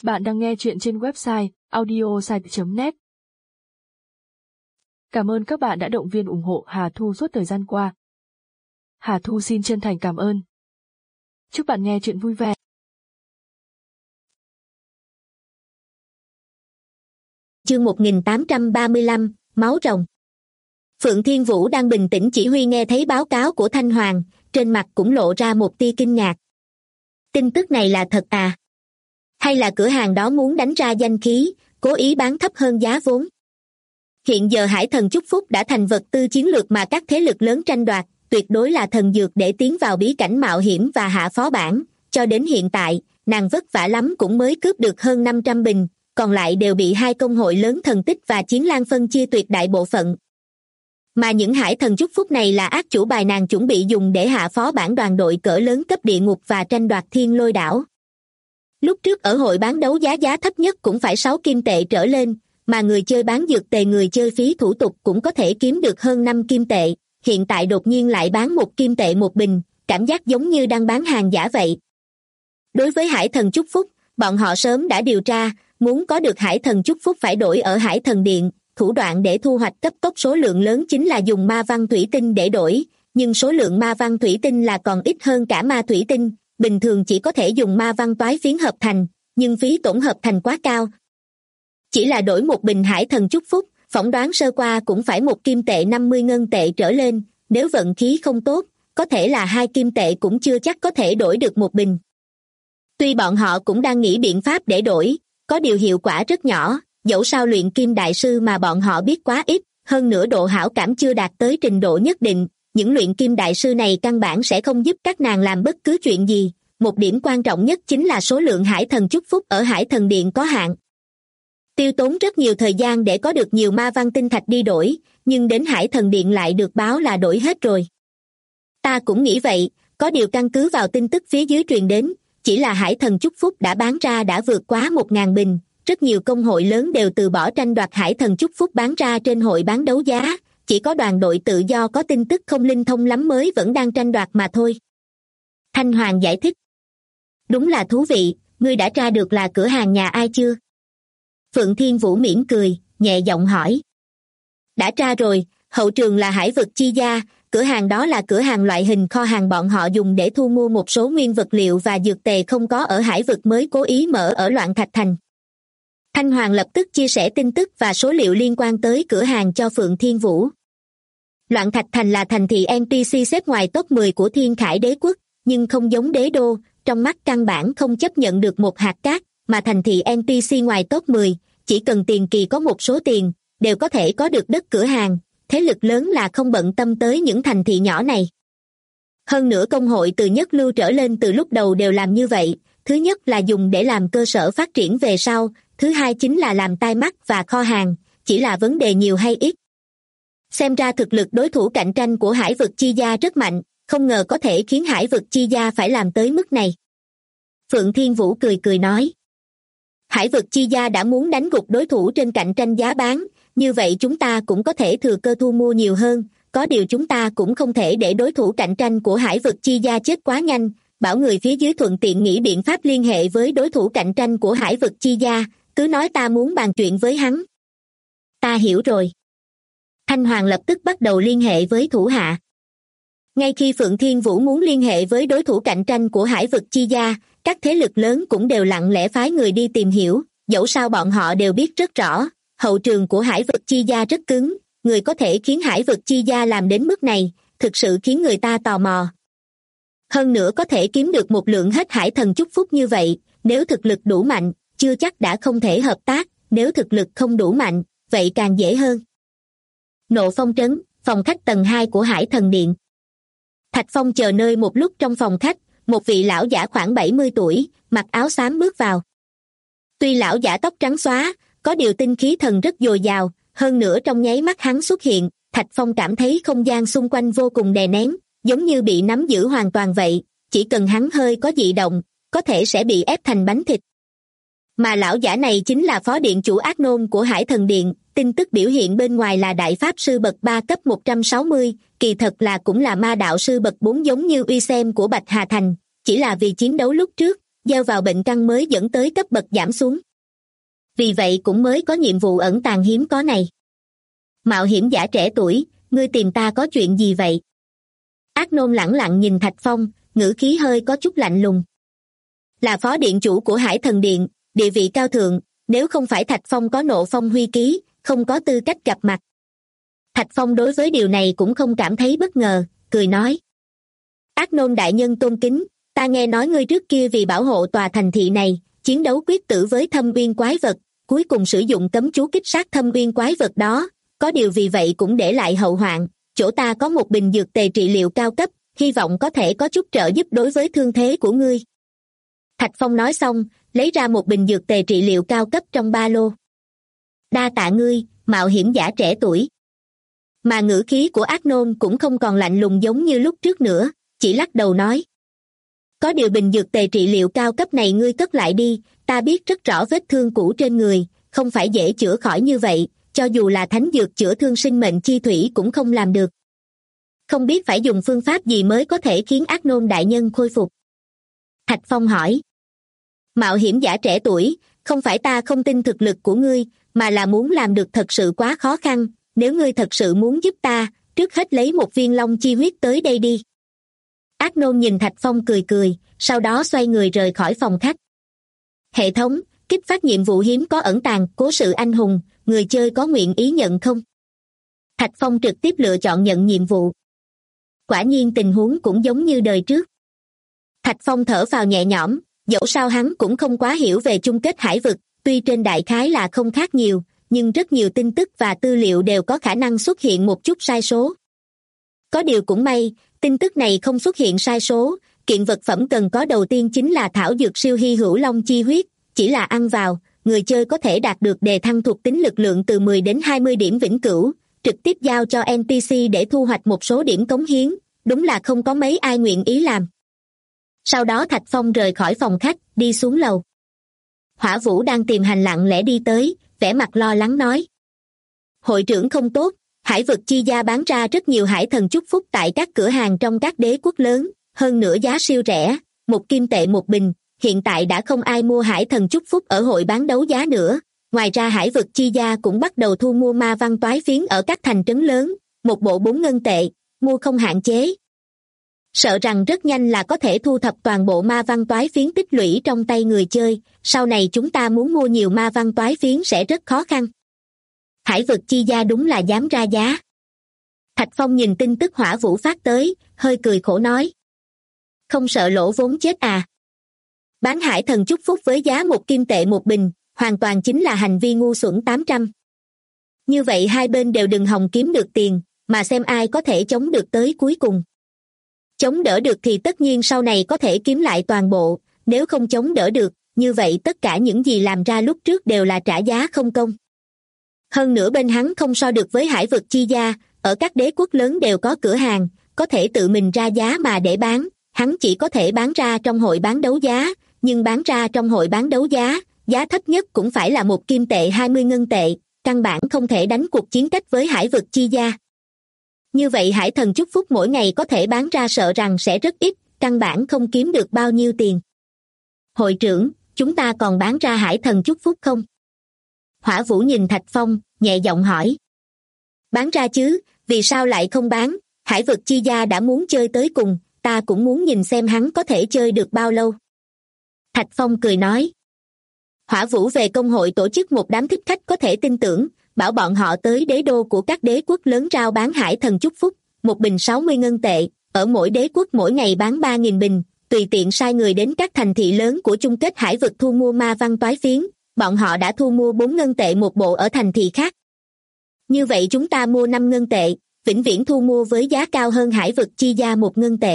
Bạn đang nghe chuyện trên website audiosite.net. Cảm ơn các bạn đã động viên ủng hộ Hà Thu suốt thời gian qua. Hà Thu xin chân thành cảm ơn. Chúc bạn nghe chuyện vui vẻ. Chương 1835, Máu rồng. Phượng Thiên Vũ đang bình tĩnh chỉ huy nghe thấy báo cáo của Thanh Hoàng, trên mặt cũng lộ ra một tia kinh ngạc. Tin tức này là thật à? Hay là cửa hàng đó muốn đánh ra danh khí, cố ý bán thấp hơn giá vốn? Hiện giờ Hải Thần Chúc Phúc đã thành vật tư chiến lược mà các thế lực lớn tranh đoạt, tuyệt đối là thần dược để tiến vào bí cảnh mạo hiểm và hạ phó bản. Cho đến hiện tại, nàng vất vả lắm cũng mới cướp được hơn 500 bình, còn lại đều bị hai công hội lớn Thần Tích và Chiến Lan phân chia tuyệt đại bộ phận. Mà những Hải Thần Chúc Phúc này là ác chủ bài nàng chuẩn bị dùng để hạ phó bản đoàn đội cỡ lớn cấp địa ngục và tranh đoạt Thiên Lôi Đảo. Lúc trước ở hội bán đấu giá thấp nhất cũng phải 6 kim tệ trở lên, mà người chơi bán dược tề người chơi phí thủ tục cũng có thể kiếm được hơn 5 kim tệ, hiện tại đột nhiên lại bán 1 kim tệ một bình, cảm giác giống như đang bán hàng giả vậy. Đối với Hải Thần Chúc Phúc, bọn họ sớm đã điều tra, muốn có được Hải Thần Chúc Phúc phải đổi ở Hải Thần Điện, thủ đoạn để thu hoạch cấp tốc số lượng lớn chính là dùng ma văn thủy tinh để đổi, nhưng số lượng ma văn thủy tinh là còn ít hơn cả ma thủy tinh, bình thường chỉ có thể dùng ma văn toái phiến hợp thành, nhưng phí tổn hợp thành quá cao. Chỉ là đổi một bình Hải Thần Chúc Phúc, phỏng đoán sơ qua cũng phải 1 kim tệ 50 ngân tệ trở lên, nếu vận khí không tốt, có thể là 2 kim tệ cũng chưa chắc có thể đổi được một bình. Tuy bọn họ cũng đang nghĩ biện pháp để đổi, có điều hiệu quả rất nhỏ, dẫu sao luyện kim đại sư mà bọn họ biết quá ít, hơn nữa độ hảo cảm chưa đạt tới trình độ nhất định, những luyện kim đại sư này căn bản sẽ không giúp các nàng làm bất cứ chuyện gì. Một điểm quan trọng nhất chính là số lượng Hải Thần Chúc Phúc ở Hải Thần Điện có hạn. Tiêu tốn rất nhiều thời gian để có được nhiều ma văn tinh thạch đi đổi, nhưng đến Hải Thần Điện lại được báo là đổi hết rồi. Ta cũng nghĩ vậy, có điều căn cứ vào tin tức phía dưới truyền đến, chỉ là Hải Thần Chúc Phúc đã bán ra đã vượt quá 1.000 bình, rất nhiều công hội lớn đều từ bỏ tranh đoạt Hải Thần Chúc Phúc bán ra trên hội bán đấu giá, chỉ có đoàn đội tự do có tin tức không linh thông lắm mới vẫn đang tranh đoạt mà thôi. Thanh Hoàng giải thích. Đúng là thú vị, ngươi đã tra được là cửa hàng nhà ai chưa? Phượng Thiên Vũ mỉm cười, nhẹ giọng hỏi. Đã tra rồi, hậu trường là Hải Vực Chi Gia, cửa hàng đó là cửa hàng loại hình kho hàng bọn họ dùng để thu mua một số nguyên vật liệu và dược tề không có ở Hải Vực mới cố ý mở ở Loạn Thạch Thành. Thanh Hoàng lập tức chia sẻ tin tức và số liệu liên quan tới cửa hàng cho Phượng Thiên Vũ. Loạn Thạch Thành là thành thị NPC xếp ngoài top 10 của Thiên Khải Đế Quốc, nhưng không giống đế đô, trong mắt căn bản không chấp nhận được một hạt cát, mà thành thị NPC ngoài top 10, chỉ cần tiền kỳ có một số tiền, đều có thể có được đất cửa hàng, thế lực lớn là không bận tâm tới những thành thị nhỏ này. Hơn nữa công hội từ nhất lưu trở lên từ lúc đầu đều làm như vậy, thứ nhất là dùng để làm cơ sở phát triển về sau, thứ hai chính là làm tai mắt và kho hàng, chỉ là vấn đề nhiều hay ít. Xem ra thực lực đối thủ cạnh tranh của Hải Vực Chi Gia rất mạnh, không ngờ có thể khiến Hải Vực Chi Gia phải làm tới mức này. Phượng Thiên Vũ cười cười nói. Hải Vực Chi Gia đã muốn đánh gục đối thủ trên cạnh tranh giá bán, như vậy chúng ta cũng có thể thừa cơ thu mua nhiều hơn, có điều chúng ta cũng không thể để đối thủ cạnh tranh của Hải Vực Chi Gia chết quá nhanh, bảo người phía dưới thuận tiện nghĩ biện pháp liên hệ với đối thủ cạnh tranh của Hải Vực Chi Gia, cứ nói ta muốn bàn chuyện với hắn. Ta hiểu rồi. Thanh Hoàng lập tức bắt đầu liên hệ với thủ hạ. Ngay khi Phượng Thiên Vũ muốn liên hệ với đối thủ cạnh tranh của Hải Vực Chi Gia, các thế lực lớn cũng đều lặng lẽ phái người đi tìm hiểu, dẫu sao bọn họ đều biết rất rõ, hậu trường của Hải Vực Chi Gia rất cứng, người có thể khiến Hải Vực Chi Gia làm đến mức này, thực sự khiến người ta tò mò. Hơn nữa có thể kiếm được một lượng hết Hải Thần Chúc Phúc như vậy, nếu thực lực đủ mạnh, chưa chắc đã không thể hợp tác, nếu thực lực không đủ mạnh, vậy càng dễ hơn. Nộ Phong Trấn, phòng khách tầng 2 của Hải Thần Điện. Thạch Phong chờ nơi một lúc trong phòng khách, một vị lão giả khoảng 70 tuổi, mặc áo xám bước vào. Tuy lão giả tóc trắng xóa, có điều tinh khí thần rất dồi dào, hơn nữa trong nháy mắt hắn xuất hiện, Thạch Phong cảm thấy không gian xung quanh vô cùng đè nén, giống như bị nắm giữ hoàn toàn vậy, chỉ cần hắn hơi có dị động, có thể sẽ bị ép thành bánh thịt. Mà lão giả này chính là phó điện chủ ác nôn của Hải Thần Điện, tin tức biểu hiện bên ngoài là đại pháp sư bậc 3 cấp 160, kỳ thật là cũng là ma đạo sư bậc 4 giống như uy xem của Bạch Hà Thành, chỉ là vì chiến đấu lúc trước, gieo vào bệnh căn mới dẫn tới cấp bậc giảm xuống. Vì vậy cũng mới có nhiệm vụ ẩn tàng hiếm có này. Mạo hiểm giả trẻ tuổi, ngươi tìm ta có chuyện gì vậy? Ác Nôn lẳng lặng nhìn Thạch Phong, ngữ khí hơi có chút lạnh lùng. Là phó điện chủ của Hải Thần Điện, địa vị cao thượng, nếu không phải Thạch Phong có nộ phong huy ký, không có tư cách gặp mặt. Thạch Phong đối với điều này cũng không cảm thấy bất ngờ, cười nói. Ác Nôn đại nhân tôn kính, ta nghe nói ngươi trước kia vì bảo hộ tòa thành thị này, chiến đấu quyết tử với thâm uyên quái vật, cuối cùng sử dụng cấm chú kích sát thâm uyên quái vật đó, có điều vì vậy cũng để lại hậu hoạn, chỗ ta có một bình dược tề trị liệu cao cấp, hy vọng có thể có chút trợ giúp đối với thương thế của ngươi. Thạch Phong nói xong, lấy ra một bình dược tề trị liệu cao cấp trong ba lô. Đa tạ ngươi, mạo hiểm giả trẻ tuổi. Mà ngữ khí của Ác Nôn cũng không còn lạnh lùng giống như lúc trước nữa, chỉ lắc đầu nói. Có điều bình dược tề trị liệu cao cấp này ngươi cất lại đi, ta biết rất rõ vết thương cũ trên người, không phải dễ chữa khỏi như vậy, cho dù là thánh dược chữa thương sinh mệnh chi thủy cũng không làm được. Không biết phải dùng phương pháp gì mới có thể khiến Ác Nôn đại nhân khôi phục? Thạch Phong hỏi. Mạo hiểm giả trẻ tuổi, không phải ta không tin thực lực của ngươi, mà là muốn làm được thật sự quá khó khăn, nếu ngươi thật sự muốn giúp ta, trước hết lấy một viên long chi huyết tới đây đi. Ác Nôn nhìn Thạch Phong cười cười, sau đó xoay người rời khỏi phòng khách. Hệ thống, kích phát nhiệm vụ hiếm có ẩn tàng, cố sự anh hùng, người chơi có nguyện ý nhận không? Thạch Phong trực tiếp lựa chọn nhận nhiệm vụ. Quả nhiên tình huống cũng giống như đời trước. Thạch Phong thở phào nhẹ nhõm, dẫu sao hắn cũng không quá hiểu về chung kết hải vực, tuy trên đại khái là không khác nhiều, nhưng rất nhiều tin tức và tư liệu đều có khả năng xuất hiện một chút sai số. Có điều cũng may, tin tức này không xuất hiện sai số, kiện vật phẩm cần có đầu tiên chính là thảo dược siêu hy hữu long chi huyết, chỉ là ăn vào, người chơi có thể đạt được đề thăng thuộc tính lực lượng từ 10 đến 20 điểm vĩnh cửu, trực tiếp giao cho NPC để thu hoạch một số điểm cống hiến, đúng là không có mấy ai nguyện ý làm. Sau đó Thạch Phong rời khỏi phòng khách, đi xuống lầu. Hỏa Vũ đang tìm hành lặng lẽ đi tới, vẻ mặt lo lắng nói. Hội trưởng không tốt, hải vực chi gia bán ra rất nhiều hải thần chúc phúc tại các cửa hàng trong các đế quốc lớn, hơn nữa giá siêu rẻ, 1 kim tệ một bình, hiện tại đã không ai mua hải thần chúc phúc ở hội bán đấu giá nữa. Ngoài ra hải vực chi gia cũng bắt đầu thu mua ma văn toái phiến ở các thành trấn lớn, một bộ 4 ngân tệ, mua không hạn chế. Sợ rằng rất nhanh là có thể thu thập toàn bộ ma văn toái phiến tích lũy trong tay người chơi, sau này chúng ta muốn mua nhiều ma văn toái phiến sẽ rất khó khăn. Hải vực chi gia đúng là dám ra giá. Thạch Phong nhìn tin tức Hỏa Vũ phát tới, hơi cười khổ nói. Không sợ lỗ vốn chết à? Bán hải thần chúc phúc với giá 1 kim tệ một bình, hoàn toàn chính là hành vi ngu xuẩn 800. Như vậy hai bên đều đừng hòng kiếm được tiền, mà xem ai có thể chống được tới cuối cùng. Chống đỡ được thì tất nhiên sau này có thể kiếm lại toàn bộ, nếu không chống đỡ được, như vậy tất cả những gì làm ra lúc trước đều là trả giá không công. Hơn nữa bên hắn không so được với hải vực chi gia, ở các đế quốc lớn đều có cửa hàng, có thể tự mình ra giá mà để bán, hắn chỉ có thể bán ra trong hội bán đấu giá, nhưng bán ra trong hội bán đấu giá, giá thấp nhất cũng phải là 1 kim tệ 20 ngân tệ, căn bản không thể đánh cuộc chiến cách với hải vực chi gia. Như vậy hải thần chúc phúc mỗi ngày có thể bán ra sợ rằng sẽ rất ít, căn bản không kiếm được bao nhiêu tiền. Hội trưởng, chúng ta còn bán ra hải thần chúc phúc không? Hỏa Vũ nhìn Thạch Phong, nhẹ giọng hỏi. Bán ra chứ, vì sao lại không bán? Hải vực chi gia đã muốn chơi tới cùng, ta cũng muốn nhìn xem hắn có thể chơi được bao lâu. Thạch Phong cười nói. Hỏa Vũ về công hội tổ chức một đám thích khách có thể tin tưởng, bảo bọn họ tới đế đô của các đế quốc lớn rao bán hải thần chúc phúc, một bình 60 ngân tệ, ở mỗi đế quốc mỗi ngày bán 3.000 bình, tùy tiện sai người đến các thành thị lớn của chung kết hải vực thu mua ma văn toái phiến, bọn họ đã thu mua 4 ngân tệ một bộ ở thành thị khác. Như vậy chúng ta mua 5 ngân tệ, vĩnh viễn thu mua với giá cao hơn hải vực chi gia 1 ngân tệ.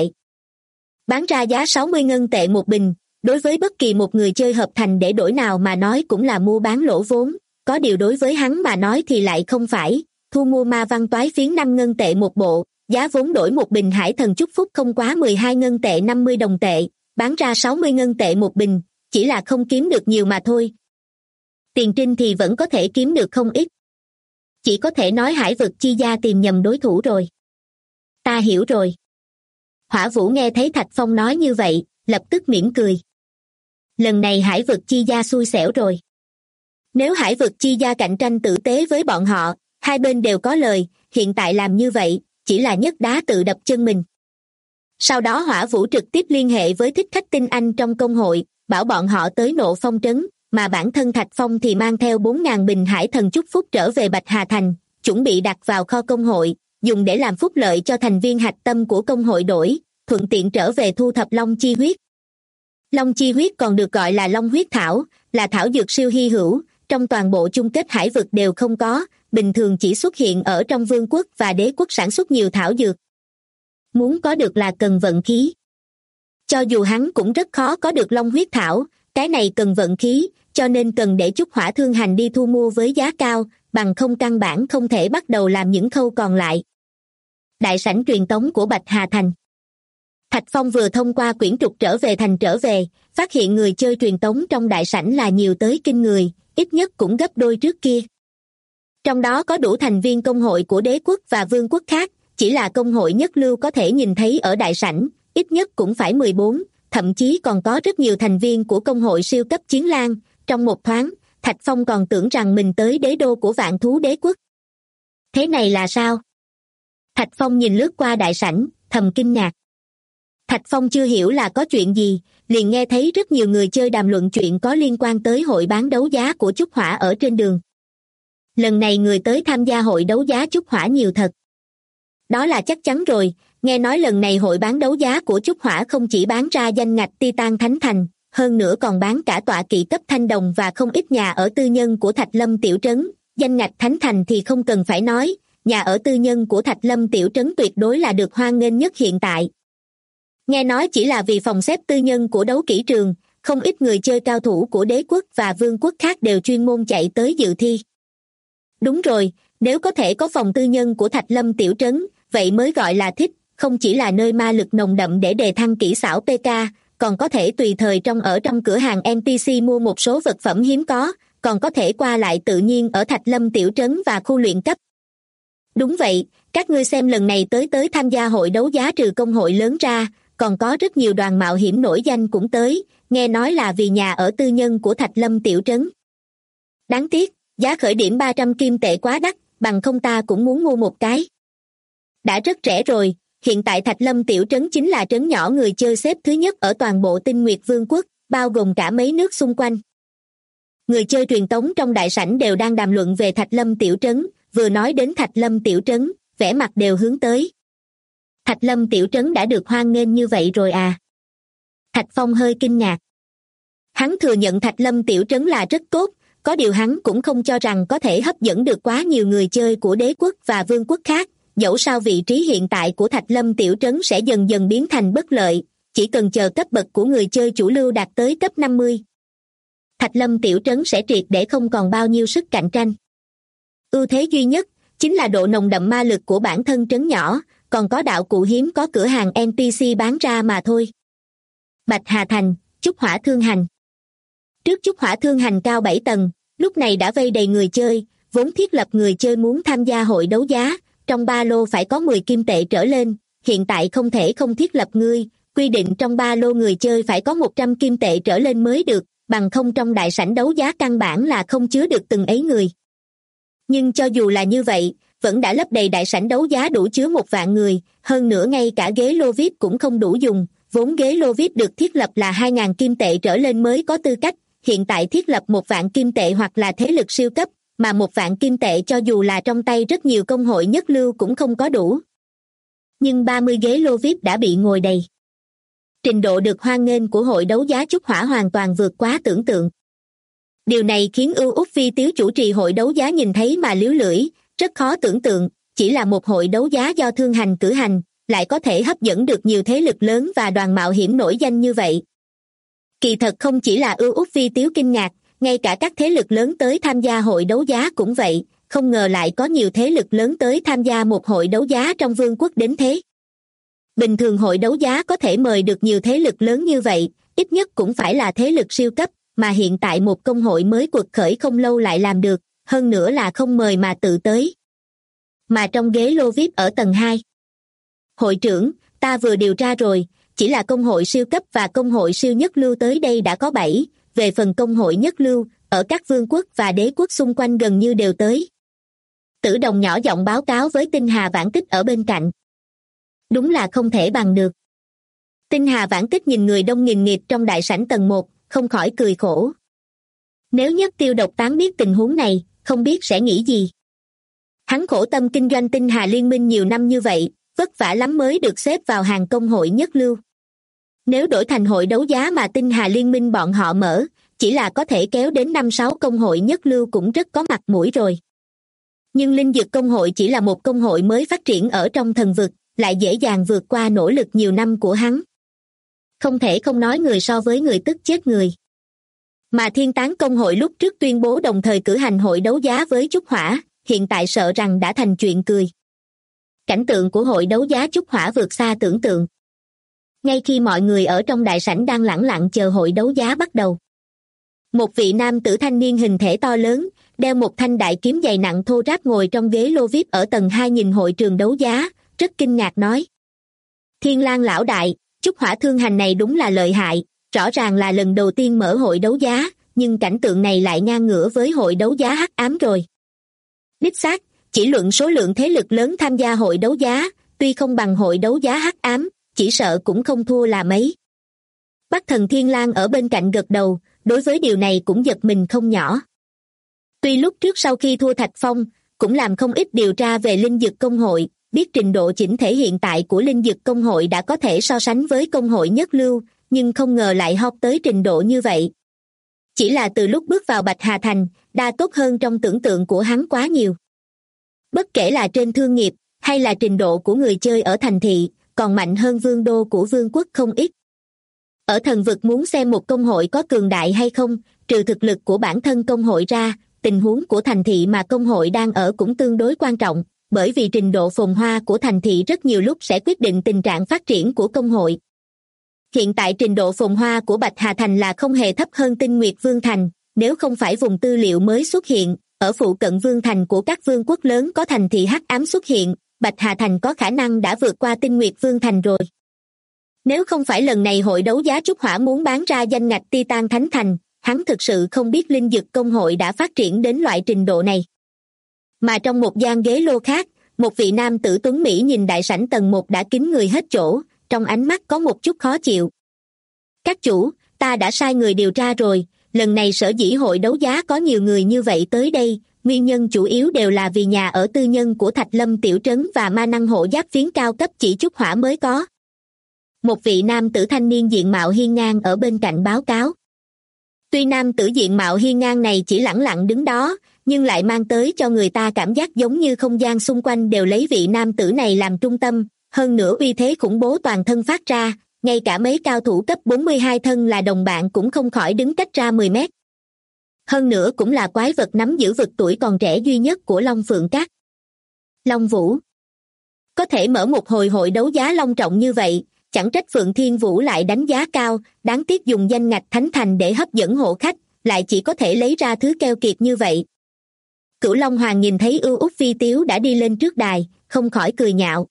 Bán ra giá 60 ngân tệ một bình, đối với bất kỳ một người chơi hợp thành để đổi nào mà nói cũng là mua bán lỗ vốn, có điều đối với hắn mà nói thì lại không phải, thu mua ma văn toái phiến 5 ngân tệ một bộ, giá vốn đổi một bình hải thần chúc phúc không quá 12 ngân tệ 50 đồng tệ, bán ra 60 ngân tệ một bình, chỉ là không kiếm được nhiều mà thôi. Tiền trinh thì vẫn có thể kiếm được không ít. Chỉ có thể nói hải vực chi gia tìm nhầm đối thủ rồi. Ta hiểu rồi. Hỏa Vũ nghe thấy Thạch Phong nói như vậy, lập tức mỉm cười. Lần này Hải vực chi gia xui xẻo rồi. Nếu Hải vực chi gia cạnh tranh tử tế với bọn họ, hai bên đều có lời, hiện tại làm như vậy, chỉ là nhấc đá tự đập chân mình. Sau đó Hỏa Vũ trực tiếp liên hệ với thích khách tinh anh trong công hội, bảo bọn họ tới Nộ Phong trấn, mà bản thân Thạch Phong thì mang theo 4.000 bình hải thần chúc phúc trở về Bạch Hà Thành, chuẩn bị đặt vào kho công hội, dùng để làm phúc lợi cho thành viên hạch tâm của công hội đổi, thuận tiện trở về thu thập long chi huyết. Long chi huyết còn được gọi là long huyết thảo, là thảo dược siêu hy hữu, trong toàn bộ chung kết hải vực đều không có, bình thường chỉ xuất hiện ở trong vương quốc và đế quốc sản xuất nhiều thảo dược. Muốn có được là cần vận khí. Cho dù hắn cũng rất khó có được long huyết thảo, cái này cần vận khí, cho nên cần để Chúc Hỏa Thương Hành đi thu mua với giá cao, bằng không căn bản không thể bắt đầu làm những khâu còn lại. Đại sảnh truyền tống của Bạch Hà Thành. Thạch Phong vừa thông qua quyển trục trở về, phát hiện người chơi truyền tống trong đại sảnh là nhiều tới kinh người, ít nhất cũng gấp đôi trước kia. Trong đó có đủ thành viên công hội của đế quốc và vương quốc khác, chỉ là công hội nhất lưu có thể nhìn thấy ở đại sảnh, ít nhất cũng phải 14, thậm chí còn có rất nhiều thành viên của công hội siêu cấp chiến lang. Trong một thoáng, Thạch Phong còn tưởng rằng mình tới đế đô của vạn thú đế quốc. Thế này là sao? Thạch Phong nhìn lướt qua đại sảnh, thầm kinh ngạc. Thạch Phong chưa hiểu là có chuyện gì, liền nghe thấy rất nhiều người chơi đàm luận chuyện có liên quan tới hội bán đấu giá của Chúc Hỏa ở trên đường. Lần này người tới tham gia hội đấu giá Chúc Hỏa nhiều thật. Đó là chắc chắn rồi, nghe nói lần này hội bán đấu giá của Chúc Hỏa không chỉ bán ra danh ngạch Titan Thánh Thành, hơn nữa còn bán cả tọa kỵ cấp thanh đồng và không ít nhà ở tư nhân của Thạch Lâm tiểu trấn. Danh ngạch Thánh Thành thì không cần phải nói, nhà ở tư nhân của Thạch Lâm tiểu trấn tuyệt đối là được hoan nghênh nhất hiện tại. Nghe nói chỉ là vì phòng xếp tư nhân của đấu kỹ trường, không ít người chơi cao thủ của đế quốc và vương quốc khác đều chuyên môn chạy tới dự thi. Đúng rồi, nếu có thể có phòng tư nhân của Thạch Lâm tiểu trấn, vậy mới gọi là thích, không chỉ là nơi ma lực nồng đậm để đề thăng kỹ xảo PK, còn có thể tùy thời ở trong cửa hàng NPC mua một số vật phẩm hiếm có, còn có thể qua lại tự nhiên ở Thạch Lâm tiểu trấn và khu luyện cấp. Đúng vậy, các ngươi xem lần này tới tham gia hội đấu giá trừ công hội lớn ra, còn có rất nhiều đoàn mạo hiểm nổi danh cũng tới, nghe nói là vì nhà ở tư nhân của Thạch Lâm tiểu trấn. Đáng tiếc, giá khởi điểm 300 kim tệ quá đắt, bằng không ta cũng muốn mua một cái. Đã rất rẻ rồi, hiện tại Thạch Lâm tiểu trấn chính là trấn nhỏ người chơi xếp thứ nhất ở toàn bộ Tinh Nguyệt Vương quốc, bao gồm cả mấy nước xung quanh. Người chơi truyền tống trong đại sảnh đều đang đàm luận về Thạch Lâm tiểu trấn, vừa nói đến Thạch Lâm tiểu trấn, vẻ mặt đều hướng tới. Thạch Lâm tiểu trấn đã được hoan nghênh như vậy rồi à? Thạch Phong hơi kinh ngạc. Hắn thừa nhận Thạch Lâm tiểu trấn là rất tốt, có điều hắn cũng không cho rằng có thể hấp dẫn được quá nhiều người chơi của đế quốc và vương quốc khác, dẫu sao vị trí hiện tại của Thạch Lâm tiểu trấn sẽ dần dần biến thành bất lợi, chỉ cần chờ cấp bậc của người chơi chủ lưu đạt tới cấp 50. Thạch Lâm tiểu trấn sẽ triệt để không còn bao nhiêu sức cạnh tranh. Ưu thế duy nhất chính là độ nồng đậm ma lực của bản thân trấn nhỏ, còn có đạo cụ hiếm có cửa hàng NPC bán ra mà thôi. Bạch Hà Thành, Chúc Hỏa Thương Hành. Trước Chúc Hỏa Thương Hành cao 7 tầng, lúc này đã vây đầy người chơi, vốn thiết lập người chơi muốn tham gia hội đấu giá, trong ba lô phải có 10 kim tệ trở lên, hiện tại không thể không thiết lập quy định trong ba lô người chơi phải có 100 kim tệ trở lên mới được, bằng không trong đại sảnh đấu giá căn bản là không chứa được từng ấy người. Nhưng cho dù là như vậy, vẫn đã lấp đầy đại sảnh đấu giá đủ chứa 1 vạn người, hơn nữa ngay cả ghế lô VIP cũng không đủ dùng, vốn ghế lô VIP được thiết lập là 2.000 kim tệ trở lên mới có tư cách, hiện tại thiết lập 1 vạn kim tệ hoặc là thế lực siêu cấp, mà 1 vạn kim tệ cho dù là trong tay rất nhiều công hội nhất lưu cũng không có đủ. Nhưng 30 ghế lô VIP đã bị ngồi đầy. Trình độ được hoan nghênh của hội đấu giá Chúc Hỏa hoàn toàn vượt quá tưởng tượng. Điều này khiến Úc Vi Tiếu chủ trì hội đấu giá nhìn thấy mà líu lưỡi, rất khó tưởng tượng, chỉ là một hội đấu giá do Thương Hành cử hành, lại có thể hấp dẫn được nhiều thế lực lớn và đoàn mạo hiểm nổi danh như vậy. Kỳ thật không chỉ là Úc Vi Tiếu kinh ngạc, ngay cả các thế lực lớn tới tham gia hội đấu giá cũng vậy, không ngờ lại có nhiều thế lực lớn tới tham gia một hội đấu giá trong vương quốc đến thế. Bình thường hội đấu giá có thể mời được nhiều thế lực lớn như vậy, ít nhất cũng phải là thế lực siêu cấp, mà hiện tại một công hội mới quật khởi không lâu lại làm được, hơn nữa là không mời mà tự tới. Mà trong ghế lô VIP ở tầng 2. Hội trưởng, ta vừa điều tra rồi, chỉ là công hội siêu cấp và công hội siêu nhất lưu tới đây đã có 7, về phần công hội nhất lưu, ở các vương quốc và đế quốc xung quanh gần như đều tới. Tử Đồng nhỏ giọng báo cáo với Tinh Hà Vãn Tích ở bên cạnh. Đúng là không thể bằng được. Tinh Hà Vãn Tích nhìn người đông nghìn nghịt trong đại sảnh tầng 1, không khỏi cười khổ. Nếu Nhất Tiêu Độc Tán biết tình huống này, không biết sẽ nghĩ gì. Hắn khổ tâm kinh doanh Tinh Hà Liên minh nhiều năm như vậy, vất vả lắm mới được xếp vào hàng công hội nhất lưu. Nếu đổi thành hội đấu giá mà Tinh Hà Liên minh bọn họ mở, chỉ là có thể kéo đến 5-6 công hội nhất lưu cũng rất có mặt mũi rồi. Nhưng Linh Dược Công hội chỉ là một công hội mới phát triển ở trong thần vực, lại dễ dàng vượt qua nỗ lực nhiều năm của hắn. Không thể không nói người so với người tức chết người. Mà Thiên Tán Công hội lúc trước tuyên bố đồng thời cử hành hội đấu giá với Trúc Hỏa, hiện tại sợ rằng đã thành chuyện cười. Cảnh tượng của hội đấu giá Trúc Hỏa vượt xa tưởng tượng. Ngay khi mọi người ở trong đại sảnh đang lẳng lặng chờ hội đấu giá bắt đầu, một vị nam tử thanh niên hình thể to lớn, đeo một thanh đại kiếm dày nặng thô ráp ngồi trong ghế lô VIP ở tầng 2 nhìn hội trường đấu giá, rất kinh ngạc nói. Thiên Lang lão đại, Trúc Hỏa thương hành này đúng là lợi hại, rõ ràng là lần đầu tiên mở hội đấu giá, nhưng cảnh tượng này lại ngang ngửa với hội đấu giá hắc ám rồi. Đích xác, chỉ luận số lượng thế lực lớn tham gia hội đấu giá, tuy không bằng hội đấu giá hắc ám, chỉ sợ cũng không thua là mấy. Bắc Thần Thiên Lang ở bên cạnh gật đầu, đối với điều này cũng giật mình không nhỏ. Tuy lúc trước sau khi thua Thạch Phong, cũng làm không ít điều tra về Linh Dược Công hội, biết trình độ chỉnh thể hiện tại của Linh Dược Công hội đã có thể so sánh với công hội nhất lưu, nhưng không ngờ lại họp tới trình độ như vậy. Chỉ là từ lúc bước vào Bạch Hà Thành, đã tốt hơn trong tưởng tượng của hắn quá nhiều. Bất kể là trên thương nghiệp, hay là trình độ của người chơi ở thành thị, còn mạnh hơn vương đô của vương quốc không ít. Ở thần vực muốn xem một công hội có cường đại hay không, trừ thực lực của bản thân công hội ra, tình huống của thành thị mà công hội đang ở cũng tương đối quan trọng, bởi vì trình độ phồn hoa của thành thị rất nhiều lúc sẽ quyết định tình trạng phát triển của công hội. Hiện tại trình độ phồn hoa của Bạch Hà Thành là không hề thấp hơn Tinh Nguyệt Vương Thành, nếu không phải vùng tư liệu mới xuất hiện, ở phụ cận vương thành của các vương quốc lớn có thành thị hắc ám xuất hiện, Bạch Hà Thành có khả năng đã vượt qua Tinh Nguyệt Vương Thành rồi. Nếu không phải lần này hội đấu giá Trúc Hỏa muốn bán ra danh ngạch Titan Thánh Thành, hắn thực sự không biết Linh Dược Công hội đã phát triển đến loại trình độ này. Mà trong một gian ghế lô khác, một vị nam tử tuấn Mỹ nhìn đại sảnh tầng 1 đã kín người hết chỗ, trong ánh mắt có một chút khó chịu. Các chủ, ta đã sai người điều tra rồi, lần này sở dĩ hội đấu giá có nhiều người như vậy tới đây, nguyên nhân chủ yếu đều là vì nhà ở tư nhân của Thạch Lâm Tiểu Trấn và ma năng hộ giáp phiến cao cấp chỉ Trúc Hỏa mới có. Một vị nam tử thanh niên diện mạo hiên ngang ở bên cạnh báo cáo. Tuy nam tử diện mạo hiên ngang này chỉ lẳng lặng đứng đó, nhưng lại mang tới cho người ta cảm giác giống như không gian xung quanh đều lấy vị nam tử này làm trung tâm, hơn nữa uy thế khủng bố toàn thân phát ra, ngay cả mấy cao thủ cấp 42 thân là đồng bạn cũng không khỏi đứng cách ra 10 mét. Hơn nữa cũng là quái vật nắm giữ vực tuổi còn trẻ duy nhất của Long Phượng Các. Long Vũ. Có thể mở một hồi hội đấu giá long trọng như vậy, chẳng trách Phượng Thiên Vũ lại đánh giá cao, đáng tiếc dùng danh ngạch Thánh Thành để hấp dẫn hộ khách, lại chỉ có thể lấy ra thứ keo kiệt như vậy. Cửu Long Hoàng nhìn thấy Ưu Úc Phi Tiếu đã đi lên trước đài, không khỏi cười nhạo.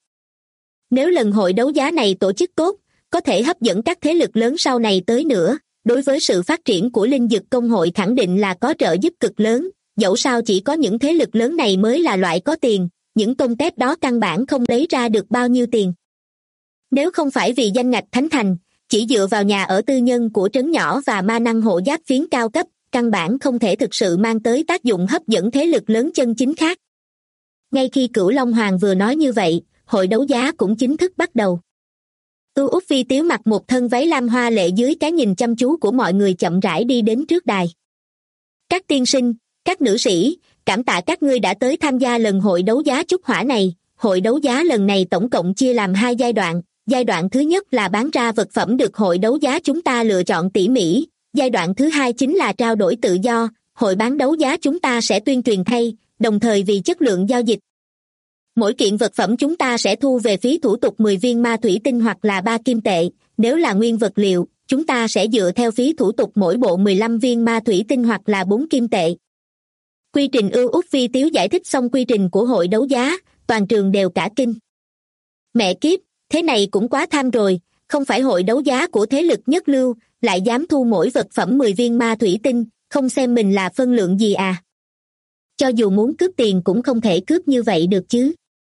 Nếu lần hội đấu giá này tổ chức tốt, có thể hấp dẫn các thế lực lớn sau này tới nữa, đối với sự phát triển của Linh Dược Công hội khẳng định là có trợ giúp cực lớn, dẫu sao chỉ có những thế lực lớn này mới là loại có tiền, những công tép đó căn bản không lấy ra được bao nhiêu tiền. Nếu không phải vì danh ngạch Thánh Thành, chỉ dựa vào nhà ở tư nhân của trấn nhỏ và ma năng hộ giáp phiến cao cấp, căn bản không thể thực sự mang tới tác dụng hấp dẫn thế lực lớn chân chính khác. Ngay khi Cửu Long Hoàng vừa nói như vậy, hội đấu giá cũng chính thức bắt đầu. Ưu Úc Phi Tiếu mặc một thân váy lam hoa lệ dưới cái nhìn chăm chú của mọi người chậm rãi đi đến trước đài. Các tiên sinh, các nữ sĩ, cảm tạ các ngươi đã tới tham gia lần hội đấu giá Trúc Hỏa này. Hội đấu giá lần này tổng cộng chia làm 2 giai đoạn. Giai đoạn thứ nhất là bán ra vật phẩm được hội đấu giá chúng ta lựa chọn tỉ mỉ. Giai đoạn thứ hai chính là trao đổi tự do. Hội bán đấu giá chúng ta sẽ tuyên truyền thay, đồng thời vì chất lượng giao dịch. Mỗi kiện vật phẩm chúng ta sẽ thu về phí thủ tục 10 viên ma thủy tinh hoặc là 3 kim tệ. Nếu là nguyên vật liệu, chúng ta sẽ dựa theo phí thủ tục mỗi bộ 15 viên ma thủy tinh hoặc là 4 kim tệ. Quy trình Ưu Úc Phi Tiếu giải thích xong quy trình của hội đấu giá, toàn trường đều cả kinh. Mẹ kiếp, thế này cũng quá tham rồi, không phải hội đấu giá của thế lực nhất lưu, lại dám thu mỗi vật phẩm 10 viên ma thủy tinh, không xem mình là phân lượng gì à? Cho dù muốn cướp tiền cũng không thể cướp như vậy được chứ.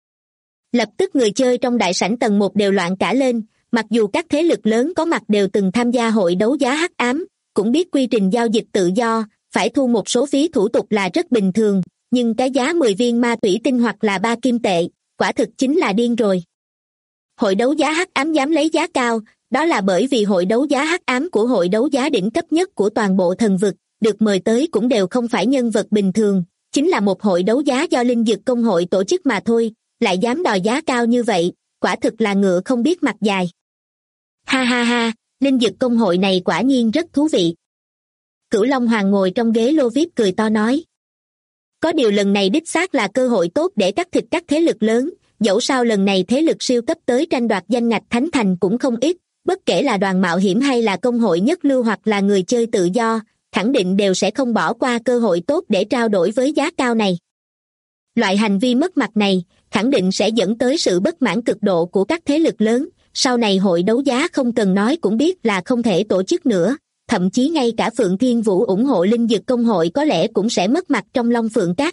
Lập tức người chơi trong đại sảnh tầng 1 đều loạn cả lên, mặc dù các thế lực lớn có mặt đều từng tham gia hội đấu giá hắc ám, cũng biết quy trình giao dịch tự do, phải thu một số phí thủ tục là rất bình thường, nhưng cái giá 10 viên ma thủy tinh hoặc là 3 kim tệ, quả thực chính là điên rồi. Hội đấu giá hắc ám dám lấy giá cao, đó là bởi vì hội đấu giá hắc ám của hội đấu giá đỉnh cấp nhất của toàn bộ thần vực, được mời tới cũng đều không phải nhân vật bình thường, chính là một hội đấu giá do Linh Dực Công hội tổ chức mà thôi, lại dám đòi giá cao như vậy, quả thực là ngựa không biết mặt dài. Ha ha ha, Linh Dực Công hội này quả nhiên rất thú vị. Cửu Long Hoàng ngồi trong ghế lô VIP cười to nói. Có điều lần này đích xác là cơ hội tốt để cắt thịt các thế lực lớn, dẫu sao lần này thế lực siêu cấp tới tranh đoạt danh ngạch thánh thành cũng không ít, bất kể là đoàn mạo hiểm hay là công hội nhất lưu hoặc là người chơi tự do, khẳng định đều sẽ không bỏ qua cơ hội tốt để trao đổi với giá cao này. Loại hành vi mất mặt này khẳng định sẽ dẫn tới sự bất mãn cực độ của các thế lực lớn, sau này hội đấu giá không cần nói cũng biết là không thể tổ chức nữa, thậm chí ngay cả Phượng Thiên Vũ ủng hộ Linh Dực Công hội có lẽ cũng sẽ mất mặt trong Long Phượng Các.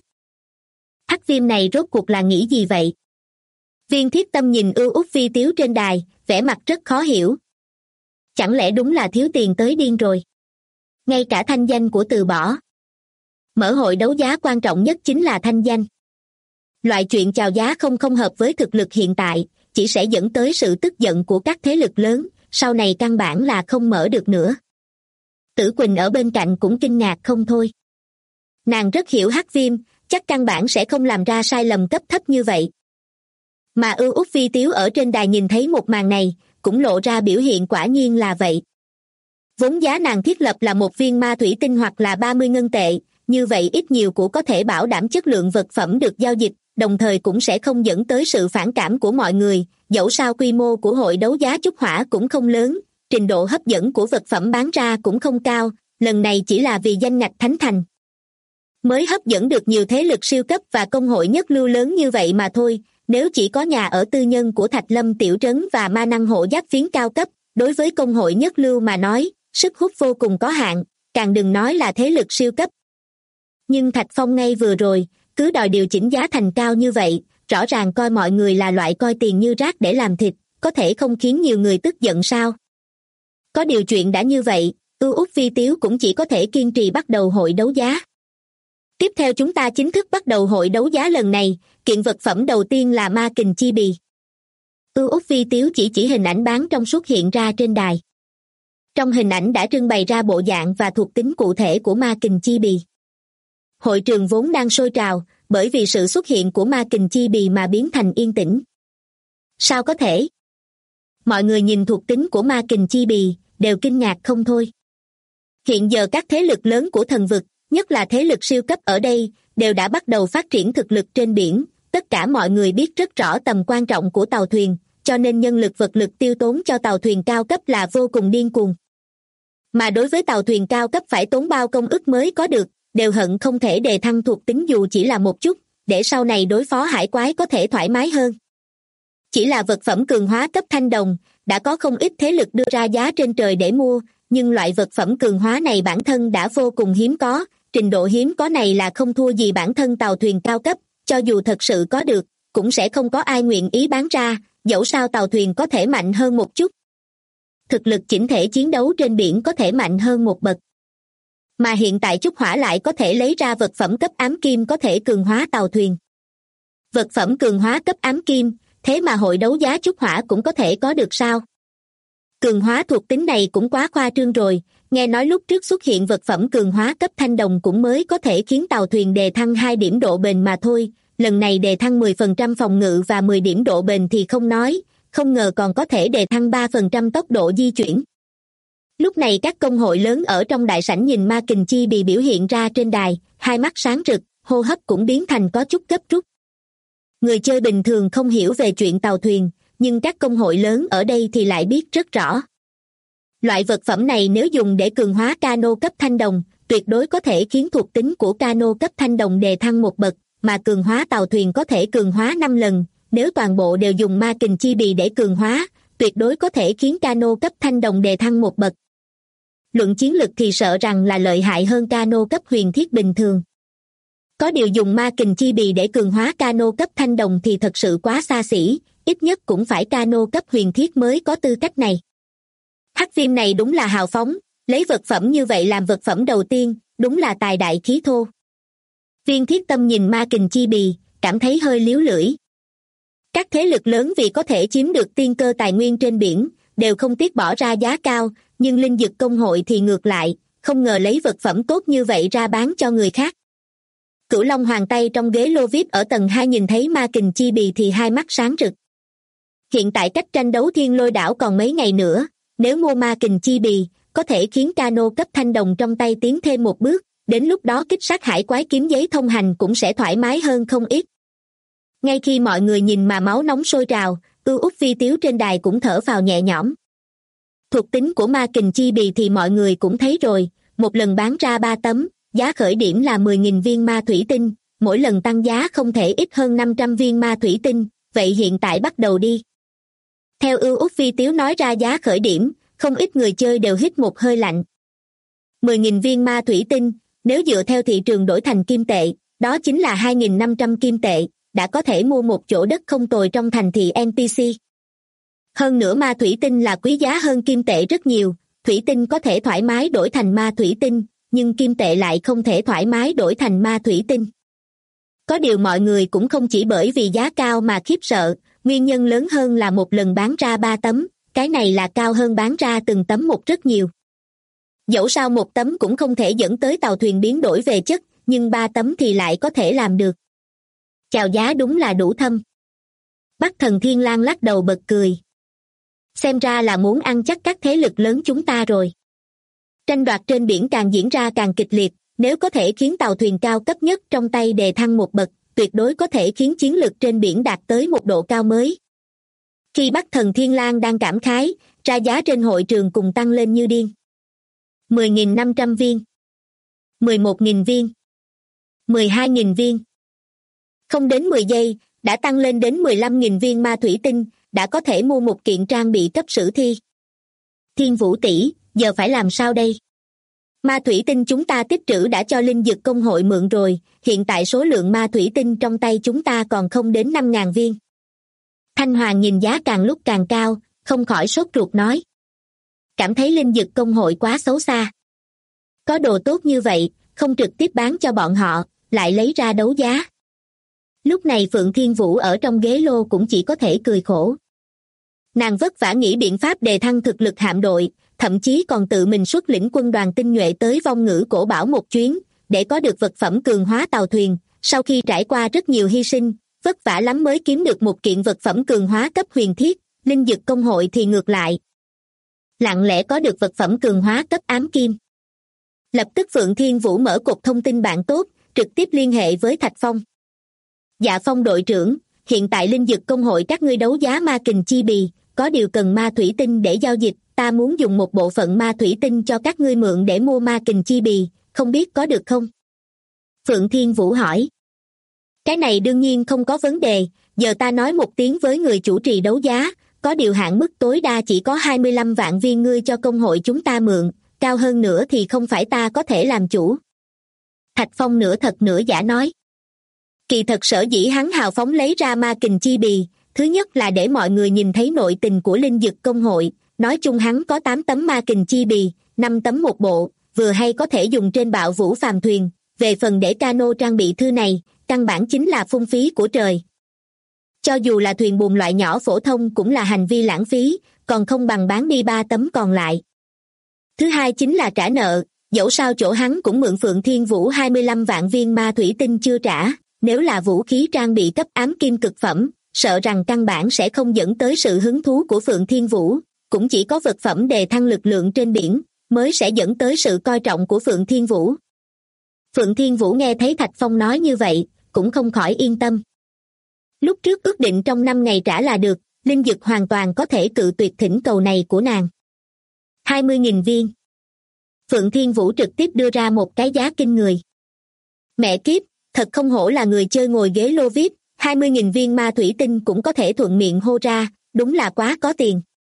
Hắc Viêm này rốt cuộc là nghĩ gì vậy? Viên Thiết Tâm nhìn ưu út Vi Tiếu trên đài, vẻ mặt rất khó hiểu. Chẳng lẽ đúng là thiếu tiền tới điên rồi? Ngay cả thanh danh của từ bỏ. Mở hội đấu giá quan trọng nhất chính là thanh danh. Loại chuyện chào giá không hợp với thực lực hiện tại, chỉ sẽ dẫn tới sự tức giận của các thế lực lớn, sau này căn bản là không mở được nữa. Tử Quỳnh ở bên cạnh cũng kinh ngạc không thôi. Nàng rất hiểu Hắc Viêm, chắc căn bản sẽ không làm ra sai lầm cấp thấp như vậy. Mà ưu út Vi Tiếu ở trên đài nhìn thấy một màn này, cũng lộ ra biểu hiện quả nhiên là vậy. Vốn giá nàng thiết lập là 1 viên ma thủy tinh hoặc là 30 ngân tệ, như vậy ít nhiều cũng có thể bảo đảm chất lượng vật phẩm được giao dịch, đồng thời cũng sẽ không dẫn tới sự phản cảm của mọi người, dẫu sao quy mô của hội đấu giá Chúc Hỏa cũng không lớn, trình độ hấp dẫn của vật phẩm bán ra cũng không cao, lần này chỉ là vì danh ngạch thánh thành. Mới hấp dẫn được nhiều thế lực siêu cấp và công hội nhất lưu lớn như vậy mà thôi, nếu chỉ có nhà ở tư nhân của Thạch Lâm Tiểu Trấn và ma năng hộ giáp phiến cao cấp, đối với công hội nhất lưu mà nói, sức hút vô cùng có hạn, càng đừng nói là thế lực siêu cấp. Nhưng Thạch Phong ngay vừa rồi, cứ đòi điều chỉnh giá thành cao như vậy, rõ ràng coi mọi người là loại coi tiền như rác để làm thịt, có thể không khiến nhiều người tức giận sao? Có điều chuyện đã như vậy, ưu út Vi Tiếu cũng chỉ có thể kiên trì bắt đầu hội đấu giá. Tiếp theo chúng ta chính thức bắt đầu hội đấu giá lần này, kiện vật phẩm đầu tiên là ma kình chi bì. Ưu út Vi Tiếu chỉ hình ảnh bán trong suốt hiện ra trên đài. Trong hình ảnh đã trưng bày ra bộ dạng và thuộc tính cụ thể của ma kình chi bì. Hội trường vốn đang sôi trào, bởi vì sự xuất hiện của ma kình chi bì mà biến thành yên tĩnh. Sao có thể? Mọi người nhìn thuộc tính của ma kình chi bì, đều kinh ngạc không thôi. Hiện giờ các thế lực lớn của thần vực, nhất là thế lực siêu cấp ở đây, đều đã bắt đầu phát triển thực lực trên biển, tất cả mọi người biết rất rõ tầm quan trọng của tàu thuyền, cho nên nhân lực vật lực tiêu tốn cho tàu thuyền cao cấp là vô cùng điên cuồng. Mà đối với tàu thuyền cao cấp phải tốn bao công ức mới có được, đều hận không thể đề thăng thuộc tính dù chỉ là một chút, để sau này đối phó hải quái có thể thoải mái hơn. Chỉ là vật phẩm cường hóa cấp thanh đồng, đã có không ít thế lực đưa ra giá trên trời để mua, nhưng loại vật phẩm cường hóa này bản thân đã vô cùng hiếm có, trình độ hiếm có này là không thua gì bản thân tàu thuyền cao cấp, cho dù thật sự có được, cũng sẽ không có ai nguyện ý bán ra, dẫu sao tàu thuyền có thể mạnh hơn một chút. Thực lực chỉnh thể chiến đấu trên biển có thể mạnh hơn một bậc. Mà hiện tại Chúc Hỏa lại có thể lấy ra vật phẩm cấp ám kim có thể cường hóa tàu thuyền. Vật phẩm cường hóa cấp ám kim, thế mà hội đấu giá Chúc Hỏa cũng có thể có được sao? Cường hóa thuộc tính này cũng quá khoa trương rồi, nghe nói lúc trước xuất hiện vật phẩm cường hóa cấp thanh đồng cũng mới có thể khiến tàu thuyền đề thăng 2 điểm độ bền mà thôi, lần này đề thăng 10% phòng ngự và 10 điểm độ bền thì không nói, không ngờ còn có thể đề thăng 3% tốc độ di chuyển. Lúc này các công hội lớn ở trong đại sảnh nhìn ma kình chi bì biểu hiện ra trên đài, hai mắt sáng rực, hô hấp cũng biến thành có chút gấp rút. Người chơi bình thường không hiểu về chuyện tàu thuyền, nhưng các công hội lớn ở đây thì lại biết rất rõ. Loại vật phẩm này nếu dùng để cường hóa cano cấp thanh đồng, tuyệt đối có thể khiến thuộc tính của cano cấp thanh đồng đề thăng một bậc, mà cường hóa tàu thuyền có thể cường hóa 5 lần, nếu toàn bộ đều dùng ma kình chi bì để cường hóa, tuyệt đối có thể khiến Cano cấp thanh đồng đề thăng một bậc. Luận chiến lực thì sợ rằng là lợi hại hơn Cano cấp huyền thiết bình thường. Có điều dùng ma kình chi bì để cường hóa Cano cấp thanh đồng thì thật sự quá xa xỉ, ít nhất cũng phải Cano cấp huyền thiết mới có tư cách này. Hắc viêm này đúng là hào phóng, lấy vật phẩm như vậy làm vật phẩm đầu tiên, đúng là tài đại khí thô. Viên Thiết Tâm nhìn ma kình chi bì, cảm thấy hơi líu lưỡi. Các thế lực lớn vì có thể chiếm được tiên cơ tài nguyên trên biển, đều không tiếc bỏ ra giá cao, nhưng linh dực công hội thì ngược lại, không ngờ lấy vật phẩm tốt như vậy ra bán cho người khác. Cửu Long Hoàng tay trong ghế lô VIP ở tầng 2 nhìn thấy ma kình chi bì thì hai mắt sáng rực. Hiện tại cách tranh đấu Thiên Lôi Đảo còn mấy ngày nữa, nếu mua ma kình chi bì, có thể khiến Cano cấp thanh đồng trong tay tiến thêm một bước, đến lúc đó kích sát hải quái kiếm giấy thông hành cũng sẽ thoải mái hơn không ít. Ngay khi mọi người nhìn mà máu nóng sôi trào, Ưu Úc Phi Tiếu trên đài cũng thở phào nhẹ nhõm. Thuộc tính của ma kình chi bì thì mọi người cũng thấy rồi, một lần bán ra 3 tấm, giá khởi điểm là 10.000 viên ma thủy tinh, mỗi lần tăng giá không thể ít hơn 500 viên ma thủy tinh, vậy hiện tại bắt đầu đi. Theo Ưu Úc Phi Tiếu nói ra giá khởi điểm, không ít người chơi đều hít một hơi lạnh. 10.000 viên ma thủy tinh, nếu dựa theo thị trường đổi thành kim tệ, đó chính là 2.500 kim tệ, đã có thể mua một chỗ đất không tồi trong thành thị NPC. Hơn nữa ma thủy tinh là quý giá hơn kim tệ rất nhiều, thủy tinh có thể thoải mái đổi thành ma thủy tinh, nhưng kim tệ lại không thể thoải mái đổi thành ma thủy tinh. Có điều mọi người cũng không chỉ bởi vì giá cao mà khiếp sợ, nguyên nhân lớn hơn là một lần bán ra 3 tấm, cái này là cao hơn bán ra từng tấm một rất nhiều. Dẫu sao một tấm cũng không thể dẫn tới tàu thuyền biến đổi về chất, nhưng 3 tấm thì lại có thể làm được. Chào giá đúng là đủ thâm. Bắc Thần Thiên Lang lắc đầu bật cười. Xem ra là muốn ăn chắc các thế lực lớn chúng ta rồi. Tranh đoạt trên biển càng diễn ra càng kịch liệt, nếu có thể khiến tàu thuyền cao cấp nhất trong tay đề thăng một bậc, tuyệt đối có thể khiến chiến lực trên biển đạt tới một độ cao mới. Khi Bắc Thần Thiên Lang đang cảm khái, ra giá trên hội trường cùng tăng lên như điên. 10.500 viên, 11.000 viên, 12.000 viên. Không đến 10 giây, đã tăng lên đến 15.000 viên ma thủy tinh, đã có thể mua một kiện trang bị cấp sử thi. Thiên Vũ tỷ, giờ phải làm sao đây? Ma thủy tinh chúng ta tích trữ đã cho linh dực công hội mượn rồi, hiện tại số lượng ma thủy tinh trong tay chúng ta còn không đến 5.000 viên. Thanh Hoàng nhìn giá càng lúc càng cao, không khỏi sốt ruột nói. Cảm thấy linh dực công hội quá xấu xa. Có đồ tốt như vậy, không trực tiếp bán cho bọn họ, lại lấy ra đấu giá. Lúc này Phượng Thiên Vũ ở trong ghế lô cũng chỉ có thể cười khổ. Nàng vất vả nghĩ biện pháp đề thăng thực lực hạm đội, thậm chí còn tự mình xuất lĩnh quân đoàn tinh nhuệ tới Vong Ngữ Cổ Bảo một chuyến, để có được vật phẩm cường hóa tàu thuyền. Sau khi trải qua rất nhiều hy sinh, vất vả lắm mới kiếm được một kiện vật phẩm cường hóa cấp huyền thiết, linh dực công hội thì ngược lại. Lặng lẽ có được vật phẩm cường hóa cấp ám kim. Lập tức Phượng Thiên Vũ mở cột thông tin bạn tốt, trực tiếp liên hệ với Thạch Phong. Dạ Phong đội trưởng, hiện tại linh dực công hội các ngươi đấu giá ma kình chi bì, có điều cần ma thủy tinh để giao dịch, ta muốn dùng một bộ phận ma thủy tinh cho các ngươi mượn để mua ma kình chi bì, không biết có được không? Phượng Thiên Vũ hỏi. Cái này đương nhiên không có vấn đề, giờ ta nói một tiếng với người chủ trì đấu giá, có điều hạn mức tối đa chỉ có 25 vạn viên ngươi cho công hội chúng ta mượn, cao hơn nữa thì không phải ta có thể làm chủ. Thạch Phong nửa thật nửa giả nói. Kỳ thật sở dĩ hắn hào phóng lấy ra ma kình chi bì, thứ nhất là để mọi người nhìn thấy nội tình của linh dực công hội, nói chung hắn có 8 tấm ma kình chi bì, 5 tấm một bộ, vừa hay có thể dùng trên bạo vũ phàm thuyền, về phần để cano trang bị thư này, căn bản chính là phung phí của trời. Cho dù là thuyền buồm loại nhỏ phổ thông cũng là hành vi lãng phí, còn không bằng bán đi 3 tấm còn lại. Thứ hai chính là trả nợ, dẫu sao chỗ hắn cũng mượn Phượng Thiên Vũ 25 vạn viên ma thủy tinh chưa trả, nếu là vũ khí trang bị cấp ám kim cực phẩm, sợ rằng căn bản sẽ không dẫn tới sự hứng thú của Phượng Thiên Vũ, cũng chỉ có vật phẩm đề thăng lực lượng trên biển, mới sẽ dẫn tới sự coi trọng của Phượng Thiên Vũ. Phượng Thiên Vũ nghe thấy Thạch Phong nói như vậy, cũng không khỏi yên tâm. Lúc trước ước định trong 5 ngày trả là được, linh dực hoàn toàn có thể cự tuyệt thỉnh cầu này của nàng. 20.000 viên. Phượng Thiên Vũ trực tiếp đưa ra một cái giá kinh người. Mẹ kiếp, thật không hổ là người chơi ngồi ghế lô VIP, 20.000 viên ma thủy tinh cũng có thể thuận miệng hô ra, đúng là quá có tiền.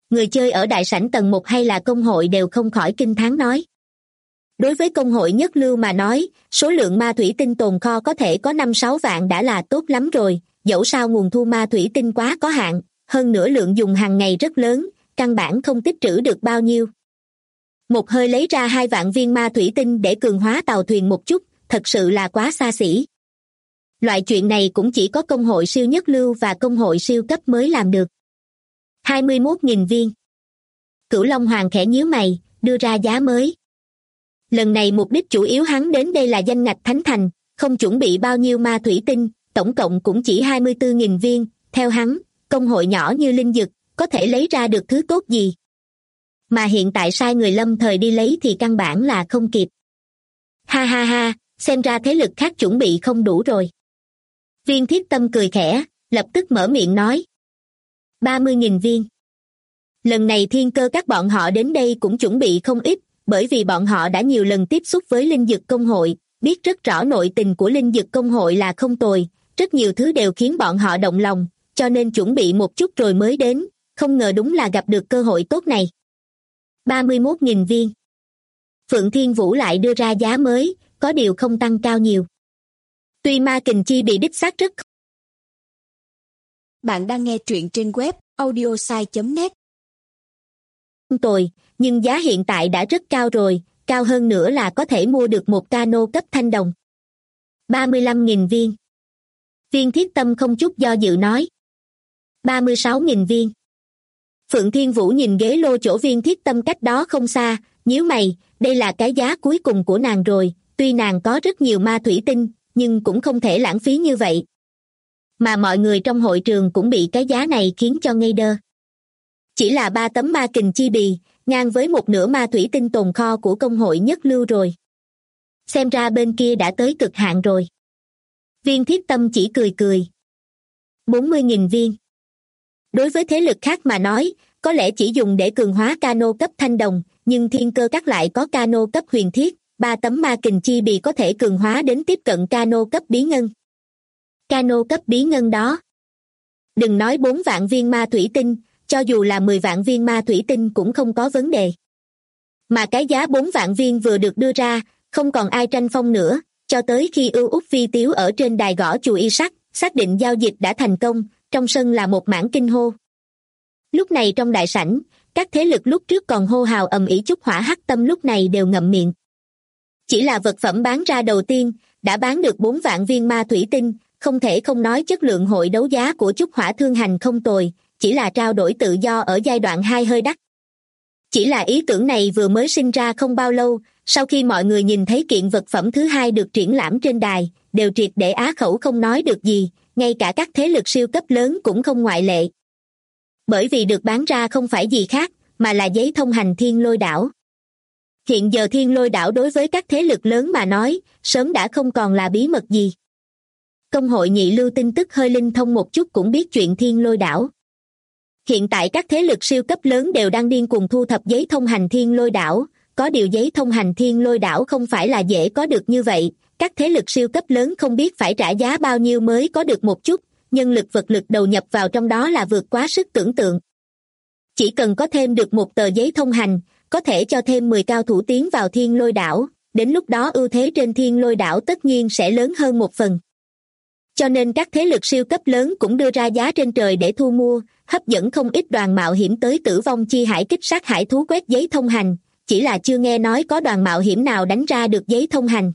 Người chơi ở đại sảnh tầng 1 hay là công hội đều không khỏi kinh thán nói. Đối với công hội nhất lưu mà nói, số lượng ma thủy tinh tồn kho có thể có 5-6 vạn đã là tốt lắm rồi, dẫu sao nguồn thu ma thủy tinh quá có hạn, hơn nữa lượng dùng hàng ngày rất lớn, căn bản không tích trữ được bao nhiêu. Một hơi lấy ra 2 vạn viên ma thủy tinh để cường hóa tàu thuyền một chút, thật sự là quá xa xỉ. Loại chuyện này cũng chỉ có công hội siêu nhất lưu và công hội siêu cấp mới làm được. 21.000 viên. Cửu Long Hoàng khẽ nhíu mày, đưa ra giá mới. Lần này mục đích chủ yếu hắn đến đây là danh ngạch thánh thành, không chuẩn bị bao nhiêu ma thủy tinh, tổng cộng cũng chỉ 24.000 viên, theo hắn, công hội nhỏ như Linh Dực, có thể lấy ra được thứ tốt gì. Mà hiện tại sai người lâm thời đi lấy thì căn bản là không kịp. Ha ha ha, xem ra thế lực khác chuẩn bị không đủ rồi. Viên Thiết Tâm cười khẽ, lập tức mở miệng nói. 30.000 viên. Lần này Thiên Cơ các bọn họ đến đây cũng chuẩn bị không ít, bởi vì bọn họ đã nhiều lần tiếp xúc với Linh Dực công hội, biết rất rõ nội tình của Linh Dực công hội là không tồi, rất nhiều thứ đều khiến bọn họ động lòng, cho nên chuẩn bị một chút rồi mới đến, không ngờ đúng là gặp được cơ hội tốt này. 31.000 viên. Phượng Thiên Vũ lại đưa ra giá mới, có điều không tăng cao nhiều. Tuy ma kình chi bị đích xác rất. Bạn đang nghe truyện trên web audiosai.net. Không tồi, nhưng giá hiện tại đã rất cao rồi, cao hơn nữa là có thể mua được một cano cấp thanh đồng. 35.000 viên. Viên Thiết Tâm không chút do dự nói. 36.000 viên. Phượng Thiên Vũ nhìn ghế lô chỗ Viên Thiết Tâm cách đó không xa, nhíu mày, đây là cái giá cuối cùng của nàng rồi, tuy nàng có rất nhiều ma thủy tinh, nhưng cũng không thể lãng phí như vậy. Mà mọi người trong hội trường cũng bị cái giá này khiến cho ngây đơ. Chỉ là 3 tấm ma kình chi bì, ngang với một nửa ma thủy tinh tồn kho của công hội nhất lưu rồi. Xem ra bên kia đã tới cực hạn rồi. Viên Thiết Tâm chỉ cười cười. 40.000 viên. Đối với thế lực khác mà nói, có lẽ chỉ dùng để cường hóa cano cấp thanh đồng, nhưng Thiên Cơ các lại có cano cấp huyền thiết, 3 tấm ma kình chi bì có thể cường hóa đến tiếp cận cano cấp bí ngân. Cano cấp bí ngân đó. Đừng nói 4 vạn viên ma thủy tinh, cho dù là 10 vạn viên ma thủy tinh cũng không có vấn đề. Mà cái giá 4 vạn viên vừa được đưa ra, không còn ai tranh phong nữa, cho tới khi Ưu Úc Vi Tiếu ở trên đài gõ chùa y sắc, xác định giao dịch đã thành công, trong sân là một mảng kinh hô. Lúc này trong đại sảnh, các thế lực lúc trước còn hô hào ầm ĩ chúc Hỏa Hắc Tâm lúc này đều ngậm miệng. Chỉ là vật phẩm bán ra đầu tiên, đã bán được 4 vạn viên ma thủy tinh, không thể không nói chất lượng hội đấu giá của chúc Hỏa Thương Hành không tồi, chỉ là trao đổi tự do ở giai đoạn 2 hơi đắt. Chỉ là ý tưởng này vừa mới sinh ra không bao lâu, sau khi mọi người nhìn thấy kiện vật phẩm thứ hai được triển lãm trên đài, đều triệt để á khẩu không nói được gì, ngay cả các thế lực siêu cấp lớn cũng không ngoại lệ. Bởi vì được bán ra không phải gì khác, mà là giấy thông hành Thiên Lôi Đảo. Hiện giờ Thiên Lôi Đảo đối với các thế lực lớn mà nói, sớm đã không còn là bí mật gì. Công hội nhị lưu tin tức hơi linh thông một chút cũng biết chuyện Thiên Lôi Đảo. Hiện tại các thế lực siêu cấp lớn đều đang điên cuồng thu thập giấy thông hành Thiên Lôi Đảo, có điều giấy thông hành Thiên Lôi Đảo không phải là dễ có được như vậy, các thế lực siêu cấp lớn không biết phải trả giá bao nhiêu mới có được một chút, nhân lực vật lực đầu nhập vào trong đó là vượt quá sức tưởng tượng. Chỉ cần có thêm được một tờ giấy thông hành, có thể cho thêm 10 cao thủ tiến vào Thiên Lôi Đảo, đến lúc đó ưu thế trên Thiên Lôi Đảo tất nhiên sẽ lớn hơn một phần. Cho nên các thế lực siêu cấp lớn cũng đưa ra giá trên trời để thu mua, hấp dẫn không ít đoàn mạo hiểm tới Tử Vong Chi Hải kích sát hải thú quét giấy thông hành, chỉ là chưa nghe nói có đoàn mạo hiểm nào đánh ra được giấy thông hành.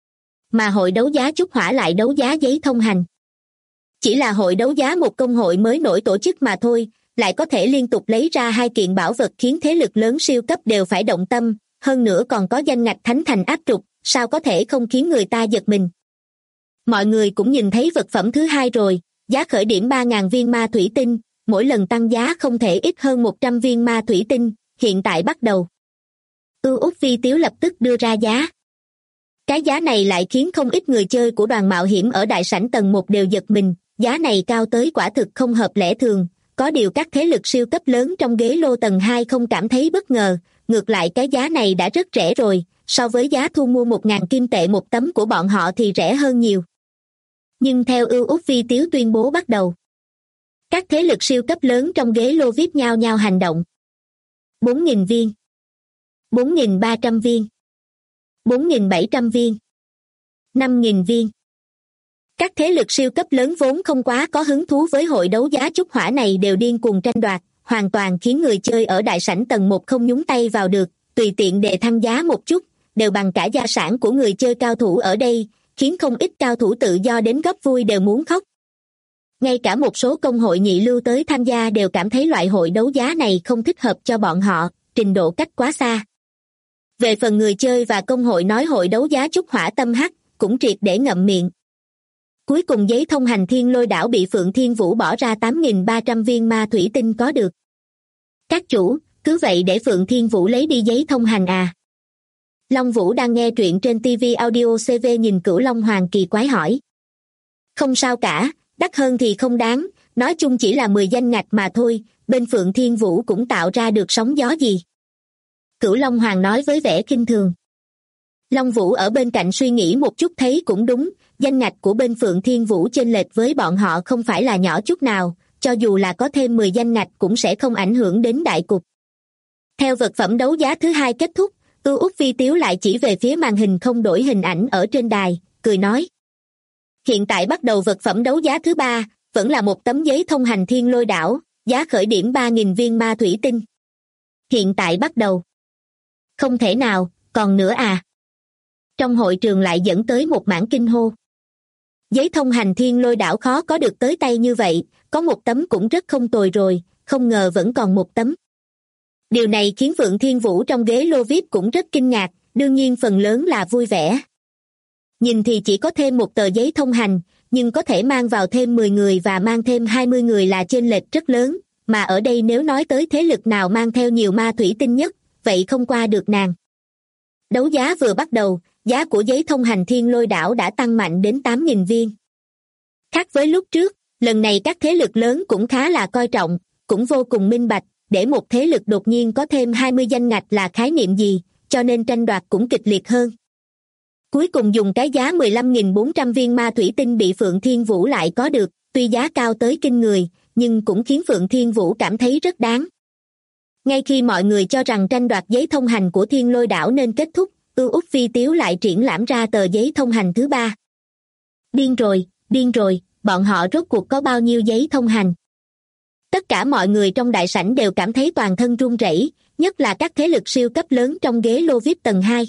Mà hội đấu giá Chúc Hỏa lại đấu giá giấy thông hành. Chỉ là hội đấu giá một công hội mới nổi tổ chức mà thôi, lại có thể liên tục lấy ra 2 kiện bảo vật khiến thế lực lớn siêu cấp đều phải động tâm, hơn nữa còn có danh ngạch thánh thành áp trục, sao có thể không khiến người ta giật mình. Mọi người cũng nhìn thấy vật phẩm thứ hai rồi, giá khởi điểm 3.000 viên ma thủy tinh, mỗi lần tăng giá không thể ít hơn 100 viên ma thủy tinh, hiện tại bắt đầu. Ưu Úc Vi Tiếu lập tức đưa ra giá. Cái giá này lại khiến không ít người chơi của đoàn mạo hiểm ở đại sảnh tầng 1 đều giật mình, giá này cao tới quả thực không hợp lẽ thường, có điều các thế lực siêu cấp lớn trong ghế lô tầng 2 không cảm thấy bất ngờ, ngược lại cái giá này đã rất rẻ rồi, so với giá thu mua 1.000 kim tệ một tấm của bọn họ thì rẻ hơn nhiều. Nhưng theo Ưu Úc Vi Tiếu tuyên bố bắt đầu, các thế lực siêu cấp lớn trong ghế lô VIP nhao nhao hành động, 4.000 viên, 4.300 viên, 4.700 viên, 5.000 viên. Các thế lực siêu cấp lớn vốn không quá có hứng thú với hội đấu giá trúc hỏa này đều điên cuồng tranh đoạt, hoàn toàn khiến người chơi ở đại sảnh tầng 1 không nhúng tay vào được, tùy tiện đề thăng giá một chút, đều bằng cả gia sản của người chơi cao thủ ở đây, khiến không ít cao thủ tự do đến góp vui đều muốn khóc. Ngay cả một số công hội nhị lưu tới tham gia đều cảm thấy loại hội đấu giá này không thích hợp cho bọn họ, trình độ cách quá xa. Về phần người chơi và công hội nói hội đấu giá trúc hỏa tâm hắc, cũng triệt để ngậm miệng. Cuối cùng giấy thông hành Thiên Lôi Đảo bị Phượng Thiên Vũ bỏ ra 8.300 viên ma thủy tinh có được. Các chủ, cứ vậy để Phượng Thiên Vũ lấy đi giấy thông hành à? Long Vũ đang nghe truyện trên TV Audio CV nhìn Cửu Long Hoàng kỳ quái hỏi. Không sao cả, đắt hơn thì không đáng, nói chung chỉ là 10 danh ngạch mà thôi, bên Phượng Thiên Vũ cũng tạo ra được sóng gió gì. Cửu Long Hoàng nói với vẻ khinh thường. Long Vũ ở bên cạnh suy nghĩ một chút thấy cũng đúng, danh ngạch của bên Phượng Thiên Vũ chênh lệch với bọn họ không phải là nhỏ chút nào, cho dù là có thêm 10 danh ngạch cũng sẽ không ảnh hưởng đến đại cục. Theo vật phẩm đấu giá thứ 2 kết thúc, Ưu Úc Phi Tiếu lại chỉ về phía màn hình không đổi hình ảnh ở trên đài, cười nói. Hiện tại bắt đầu vật phẩm đấu giá thứ 3, vẫn là một tấm giấy thông hành Thiên Lôi Đảo, giá khởi điểm 3.000 viên ma thủy tinh. Hiện tại bắt đầu. Không thể nào, còn nữa à? Trong hội trường lại dẫn tới một mảng kinh hô. Giấy thông hành Thiên Lôi Đảo khó có được tới tay như vậy, có một tấm cũng rất không tồi rồi, không ngờ vẫn còn một tấm. Điều này khiến Phượng Thiên Vũ trong ghế lô VIP cũng rất kinh ngạc, đương nhiên phần lớn là vui vẻ. Nhìn thì chỉ có thêm một tờ giấy thông hành, nhưng có thể mang vào thêm 10 người và mang thêm 20 người là chênh lệch rất lớn, mà ở đây nếu nói tới thế lực nào mang theo nhiều ma thủy tinh nhất, vậy không qua được nàng. Đấu giá vừa bắt đầu, giá của giấy thông hành Thiên Lôi Đảo đã tăng mạnh đến 8.000 viên. Khác với lúc trước, lần này các thế lực lớn cũng khá là coi trọng, cũng vô cùng minh bạch, để một thế lực đột nhiên có thêm 20 danh ngạch là khái niệm gì, cho nên tranh đoạt cũng kịch liệt hơn. Cuối cùng dùng cái giá 15.400 viên ma thủy tinh bị Phượng Thiên Vũ lại có được, tuy giá cao tới kinh người, nhưng cũng khiến Phượng Thiên Vũ cảm thấy rất đáng. Ngay khi mọi người cho rằng tranh đoạt giấy thông hành của Thiên Lôi Đảo nên kết thúc, Ưu Úc Phi Tiếu lại triển lãm ra tờ giấy thông hành thứ 3. Điên rồi, bọn họ rốt cuộc có bao nhiêu giấy thông hành? Tất cả mọi người trong đại sảnh đều cảm thấy toàn thân run rẩy, nhất là các thế lực siêu cấp lớn trong ghế lô VIP tầng 2.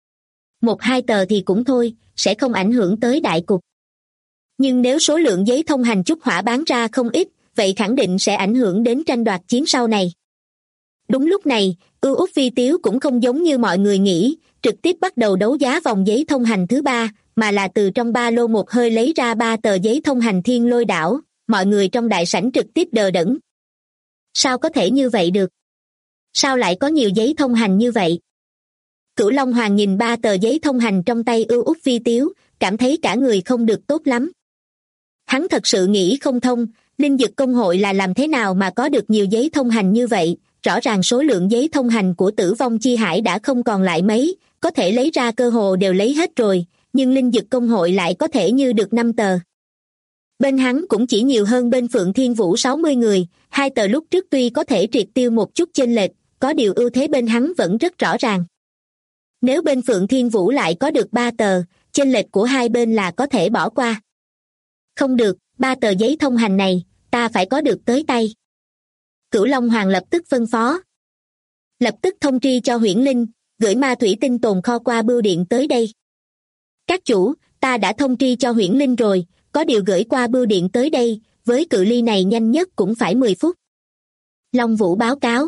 1-2 tờ thì cũng thôi, sẽ không ảnh hưởng tới đại cục. Nhưng nếu số lượng giấy thông hành trúc hỏa bán ra không ít, vậy khẳng định sẽ ảnh hưởng đến tranh đoạt chiến sau này. Đúng lúc này, Ưu Úc Phi Tiếu cũng không giống như mọi người nghĩ, trực tiếp bắt đầu đấu giá vòng giấy thông hành thứ 3, mà là từ trong ba lô một hơi lấy ra 3 tờ giấy thông hành Thiên Lôi Đảo, mọi người trong đại sảnh trực tiếp đờ đẫn. Sao có thể như vậy được? Sao lại có nhiều giấy thông hành như vậy? Cửu Long Hoàng nhìn 3 tờ giấy thông hành trong tay Ưu Úc Phi Tiếu, cảm thấy cả người không được tốt lắm. Hắn thật sự nghĩ không thông, Linh Dực Công hội là làm thế nào mà có được nhiều giấy thông hành như vậy, rõ ràng số lượng giấy thông hành của Tử Vong Chi Hải đã không còn lại mấy, có thể lấy ra cơ hồ đều lấy hết rồi, nhưng Linh Dực Công hội lại có thể như được 5 tờ. Bên hắn cũng chỉ nhiều hơn bên Phượng Thiên Vũ 60 người, 2 tờ lúc trước tuy có thể triệt tiêu một chút chênh lệch, có điều ưu thế bên hắn vẫn rất rõ ràng. Nếu bên Phượng Thiên Vũ lại có được 3 tờ, chênh lệch của hai bên là có thể bỏ qua. Không được, 3 tờ giấy thông hành này, ta phải có được tới tay. Cửu Long Hoàng lập tức phân phó. Lập tức thông tri cho Huyễn Linh, gửi ma thủy tinh tồn kho qua bưu điện tới đây. Các chủ, ta đã thông tri cho Huyễn Linh rồi, có điều gửi qua bưu điện tới đây, với cự ly này nhanh nhất cũng phải 10 phút. Long Vũ báo cáo.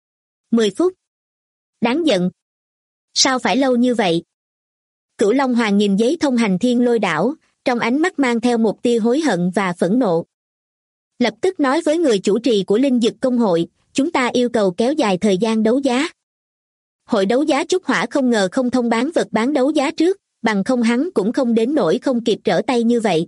10 phút. Đáng giận. Sao phải lâu như vậy? Cửu Long Hoàng nhìn giấy thông hành Thiên Lôi Đảo, trong ánh mắt mang theo một tia hối hận và phẫn nộ. Lập tức nói với người chủ trì của Linh Dực Công hội, chúng ta yêu cầu kéo dài thời gian đấu giá. Hội đấu giá trúc hỏa không ngờ không thông bán vật bán đấu giá trước, bằng không hắn cũng không đến nỗi không kịp trở tay như vậy.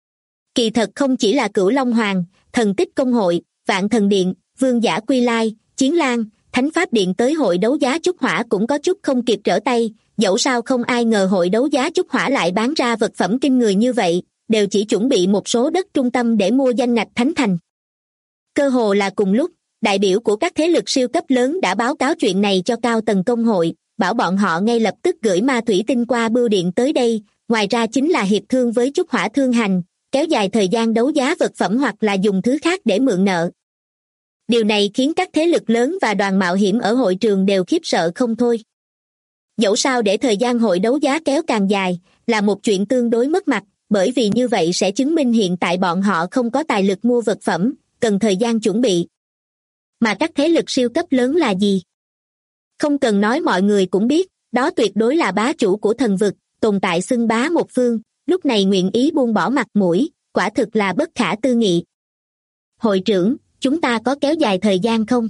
Kỳ thật không chỉ là Cửu Long Hoàng, Thần Tích Công hội, Vạn Thần Điện, Vương Giả Quy Lai, Chiến Lang, Thánh Pháp Điện tới hội đấu giá trúc hỏa cũng có chút không kịp trở tay, dẫu sao không ai ngờ hội đấu giá trúc hỏa lại bán ra vật phẩm kinh người như vậy, đều chỉ chuẩn bị một số đất trung tâm để mua danh ngạch thánh thành. Cơ hồ là cùng lúc, Đại biểu của các thế lực siêu cấp lớn đã báo cáo chuyện này cho cao tầng công hội, bảo bọn họ ngay lập tức gửi ma thủy tinh qua bưu điện tới đây, ngoài ra chính là hiệp thương với Trúc Hỏa Thương Hành, kéo dài thời gian đấu giá vật phẩm hoặc là dùng thứ khác để mượn nợ. Điều này khiến các thế lực lớn và đoàn mạo hiểm ở hội trường đều khiếp sợ không thôi. Dẫu sao để thời gian hội đấu giá kéo càng dài là một chuyện tương đối mất mặt, bởi vì như vậy sẽ chứng minh hiện tại bọn họ không có tài lực mua vật phẩm, cần thời gian chuẩn bị. Mà các thế lực siêu cấp lớn là gì? Không cần nói mọi người cũng biết, đó tuyệt đối là bá chủ của thần vực, tồn tại xưng bá một phương, lúc này nguyện ý buông bỏ mặt mũi, quả thực là bất khả tư nghị. Hội trưởng, chúng ta có kéo dài thời gian không?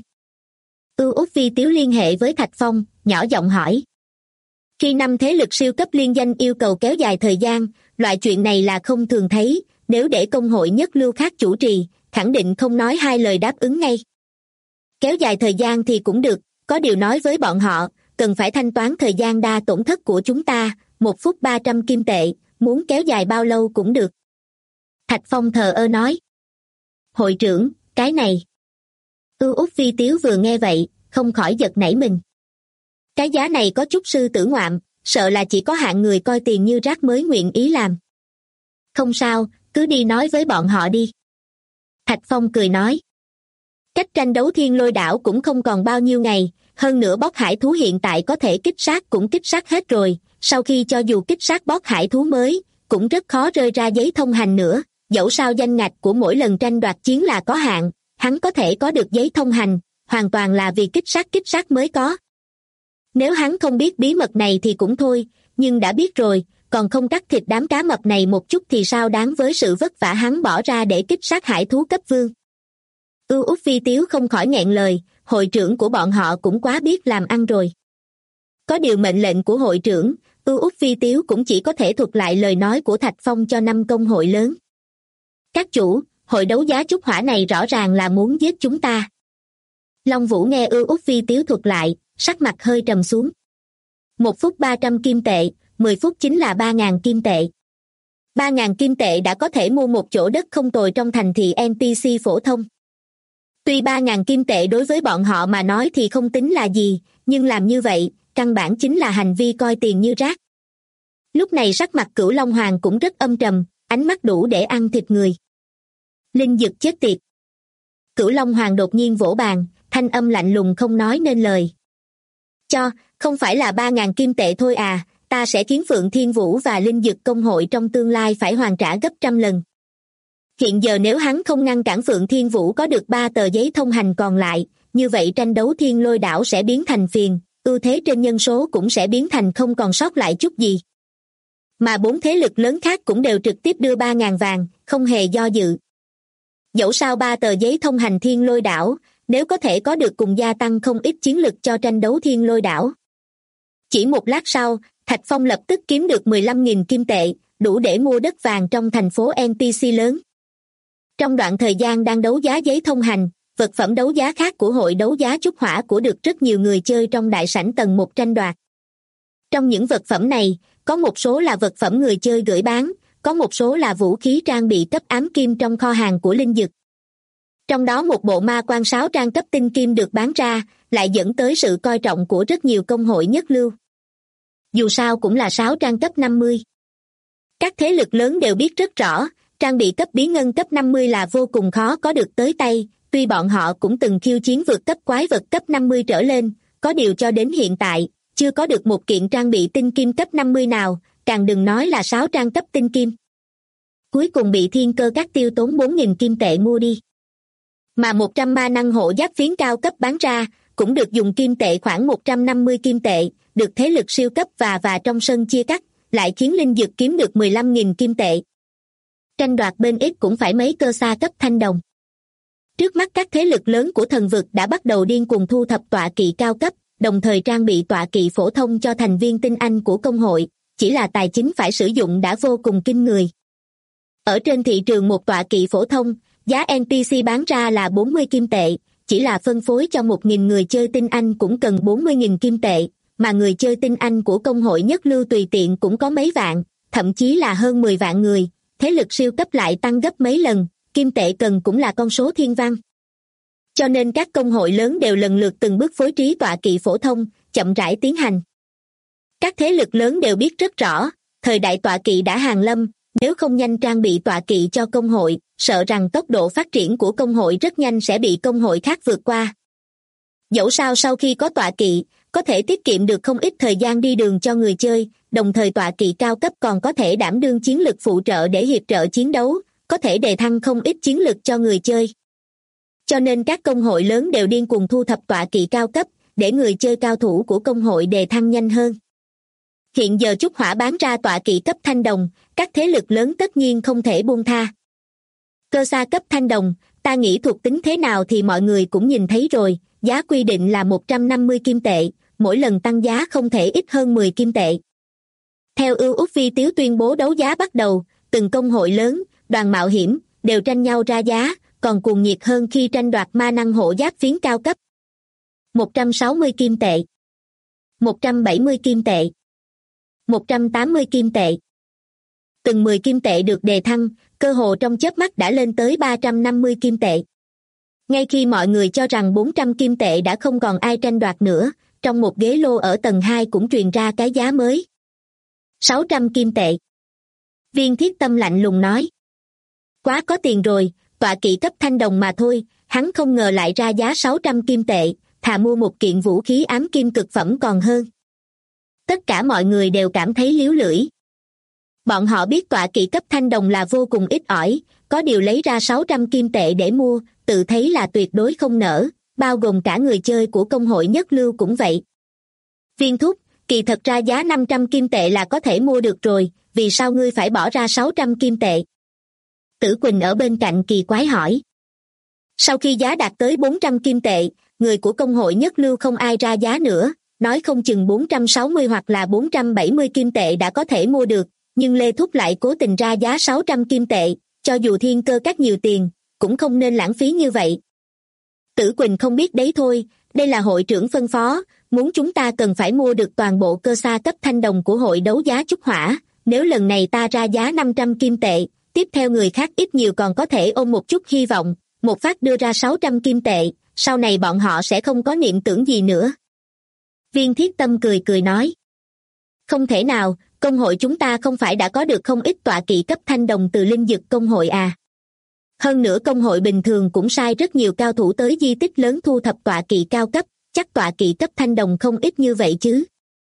Út Vi Tiếu liên hệ với Thạch Phong, nhỏ giọng hỏi. Khi 5 thế lực siêu cấp liên danh yêu cầu kéo dài thời gian, loại chuyện này là không thường thấy, nếu để công hội nhất lưu khác chủ trì, khẳng định không nói hai lời đáp ứng ngay. Kéo dài thời gian thì cũng được, có điều nói với bọn họ, cần phải thanh toán thời gian đa tổn thất của chúng ta, 1 phút 300 kim tệ, muốn kéo dài bao lâu cũng được. Thạch Phong thờ ơ nói. Hội trưởng, cái này. Út Vi Tiếu vừa nghe vậy, không khỏi giật nảy mình. Cái giá này có chút sư tử ngoạm, sợ là chỉ có hạng người coi tiền như rác mới nguyện ý làm. Không sao, cứ đi nói với bọn họ đi. Thạch Phong cười nói. Cách tranh đấu thiên lôi đảo cũng không còn bao nhiêu ngày, hơn nữa bóc hải thú hiện tại có thể kích sát cũng kích sát hết rồi, sau khi cho dù kích sát bóc hải thú mới, cũng rất khó rơi ra giấy thông hành nữa, dẫu sao danh ngạch của mỗi lần tranh đoạt chiến là có hạn, hắn có thể có được giấy thông hành, hoàn toàn là vì kích sát mới có. Nếu hắn không biết bí mật này thì cũng thôi, nhưng đã biết rồi, còn không cắt thịt đám cá mập này một chút thì sao đáng với sự vất vả hắn bỏ ra để kích sát hải thú cấp vương. Út Vi Tiếu không khỏi nghẹn lời, hội trưởng của bọn họ cũng quá biết làm ăn rồi. Có điều mệnh lệnh của hội trưởng, Út Vi Tiếu cũng chỉ có thể thuật lại lời nói của Thạch Phong cho 5 công hội lớn. Các chủ, hội đấu giá Trúc Hỏa này rõ ràng là muốn giết chúng ta. Long Vũ nghe Út Vi Tiếu thuật lại, sắc mặt hơi trầm xuống. 1 phút 300 kim tệ, 10 phút chính là 3.000 kim tệ. 3.000 kim tệ đã có thể mua một chỗ đất không tồi trong thành thị NPC phổ thông. Tuy 3.000 kim tệ đối với bọn họ mà nói thì không tính là gì, nhưng làm như vậy, căn bản chính là hành vi coi tiền như rác. Lúc này sắc mặt Cửu Long Hoàng cũng rất âm trầm, ánh mắt đủ để ăn thịt người. Linh Dực chết tiệt. Cửu Long Hoàng đột nhiên vỗ bàn, thanh âm lạnh lùng không nói nên lời. Không phải là 3.000 kim tệ thôi à, ta sẽ khiến Phượng Thiên Vũ và Linh Dực công hội trong tương lai phải hoàn trả gấp 100 lần. Hiện giờ nếu hắn không ngăn cản Phượng Thiên Vũ có được 3 tờ giấy thông hành còn lại, như vậy tranh đấu thiên lôi đảo sẽ biến thành phiền, ưu thế trên nhân số cũng sẽ biến thành không còn sót lại chút gì. Mà 4 thế lực lớn khác cũng đều trực tiếp đưa 3.000 vàng, không hề do dự. Dẫu sao 3 tờ giấy thông hành thiên lôi đảo, nếu có thể có được cùng gia tăng không ít chiến lực cho tranh đấu thiên lôi đảo. Chỉ một lát sau, Thạch Phong lập tức kiếm được 15.000 kim tệ, đủ để mua đất vàng trong thành phố NPC lớn. Trong đoạn thời gian đang đấu giá giấy thông hành, vật phẩm đấu giá khác của hội đấu giá Trúc Hỏa của được rất nhiều người chơi trong đại sảnh tầng 1 tranh đoạt. Trong những vật phẩm này, có một số là vật phẩm người chơi gửi bán, có một số là vũ khí trang bị cấp ám kim trong kho hàng của Linh Dực. Trong đó một bộ ma quan 6 trang cấp tinh kim được bán ra, lại dẫn tới sự coi trọng của rất nhiều công hội nhất lưu. Dù sao cũng là 6 trang cấp 50. Các thế lực lớn đều biết rất rõ, trang bị cấp bí ngân cấp 50 là vô cùng khó có được tới tay, tuy bọn họ cũng từng khiêu chiến vượt cấp quái vật cấp 50 trở lên, có điều cho đến hiện tại, chưa có được một kiện trang bị tinh kim cấp 50 nào, càng đừng nói là 6 trang cấp tinh kim. Cuối cùng bị Thiên Cơ Các tiêu tốn 4.000 kim tệ mua đi. Mà 100 ma năng hộ giáp phiến cao cấp bán ra, cũng được dùng kim tệ khoảng 150 kim tệ, được thế lực siêu cấp và trong sân chia cắt, lại khiến Linh Dực kiếm được 15.000 kim tệ. Tranh đoạt bên ít cũng phải mấy cơ sa cấp thanh đồng. Trước mắt các thế lực lớn của thần vực đã bắt đầu điên cuồng thu thập tọa kỵ cao cấp, đồng thời trang bị tọa kỵ phổ thông cho thành viên tinh anh của công hội, chỉ là tài chính phải sử dụng đã vô cùng kinh người. Ở trên thị trường một tọa kỵ phổ thông, giá NPC bán ra là 40 kim tệ, chỉ là phân phối cho 1.000 người chơi tinh anh cũng cần 40.000 kim tệ, mà người chơi tinh anh của công hội nhất lưu tùy tiện cũng có mấy vạn, thậm chí là hơn 10 vạn người, thế lực siêu cấp lại tăng gấp mấy lần, kim tệ cần cũng là con số thiên văn. Cho nên các công hội lớn đều lần lượt từng bước phối trí tọa kỵ phổ thông, chậm rãi tiến hành. Các thế lực lớn đều biết rất rõ, thời đại tọa kỵ đã hàng lâm, nếu không nhanh trang bị tọa kỵ cho công hội, sợ rằng tốc độ phát triển của công hội rất nhanh sẽ bị công hội khác vượt qua. Dẫu sao sau khi có tọa kỵ, có thể tiết kiệm được không ít thời gian đi đường cho người chơi, đồng thời tọa kỵ cao cấp còn có thể đảm đương chiến lực phụ trợ để hiệp trợ chiến đấu, có thể đề thăng không ít chiến lực cho người chơi. Cho nên các công hội lớn đều điên cuồng thu thập tọa kỵ cao cấp, để người chơi cao thủ của công hội đề thăng nhanh hơn. Hiện giờ Trúc Hỏa bán ra tọa kỵ cấp thanh đồng, các thế lực lớn tất nhiên không thể buông tha. Cơ xa cấp thanh đồng, ta nghĩ thuộc tính thế nào thì mọi người cũng nhìn thấy rồi, giá quy định là 150 kim tệ, mỗi lần tăng giá không thể ít hơn 10 kim tệ. Theo ưu út vi tiếu tuyên bố đấu giá bắt đầu, từng công hội lớn, đoàn mạo hiểm, đều tranh nhau ra giá, còn cuồng nhiệt hơn khi tranh đoạt ma năng hộ giáp phiến cao cấp. 160 kim tệ, 170 kim tệ, 180 kim tệ. Từng 10 kim tệ được đề thăng, cơ hồ trong chớp mắt đã lên tới 350 kim tệ. Ngay khi mọi người cho rằng 400 kim tệ đã không còn ai tranh đoạt nữa, trong một ghế lô ở tầng 2 cũng truyền ra cái giá mới. 600 kim tệ. Viên Thiết Tâm lạnh lùng nói. Quá có tiền rồi, tọa kỵ cấp thanh đồng mà thôi, hắn không ngờ lại ra giá 600 kim tệ, thà mua một kiện vũ khí ám kim cực phẩm còn hơn. Tất cả mọi người đều cảm thấy líu lưỡi. Bọn họ biết tọa kỵ cấp thanh đồng là vô cùng ít ỏi, có điều lấy ra 600 kim tệ để mua, tự thấy là tuyệt đối không nỡ, bao gồm cả người chơi của công hội Nhất Lưu cũng vậy. Viên Thúc, kỳ thật ra giá 500 kim tệ là có thể mua được rồi, vì sao ngươi phải bỏ ra 600 kim tệ? Tử Quỳnh ở bên cạnh kỳ quái hỏi. Sau khi giá đạt tới 400 kim tệ, người của công hội Nhất Lưu không ai ra giá nữa, nói không chừng 460 hoặc là 470 kim tệ đã có thể mua được, nhưng Lê Thúc lại cố tình ra giá 600 kim tệ, cho dù thiên cơ các nhiều tiền, cũng không nên lãng phí như vậy. Tử Quỳnh không biết đấy thôi, đây là hội trưởng phân phó, muốn chúng ta cần phải mua được toàn bộ cơ xa cấp thanh đồng của hội đấu giá Trúc Hỏa, nếu lần này ta ra giá 500 kim tệ, tiếp theo người khác ít nhiều còn có thể ôm một chút hy vọng, một phát đưa ra 600 kim tệ, sau này bọn họ sẽ không có niệm tưởng gì nữa. Viên Thiết Tâm cười cười nói. Không thể nào, công hội chúng ta không phải đã có được không ít tọa kỵ cấp thanh đồng từ linh dực công hội à. Hơn nữa công hội bình thường cũng sai rất nhiều cao thủ tới di tích lớn thu thập tọa kỵ cao cấp, chắc tọa kỵ cấp thanh đồng không ít như vậy chứ.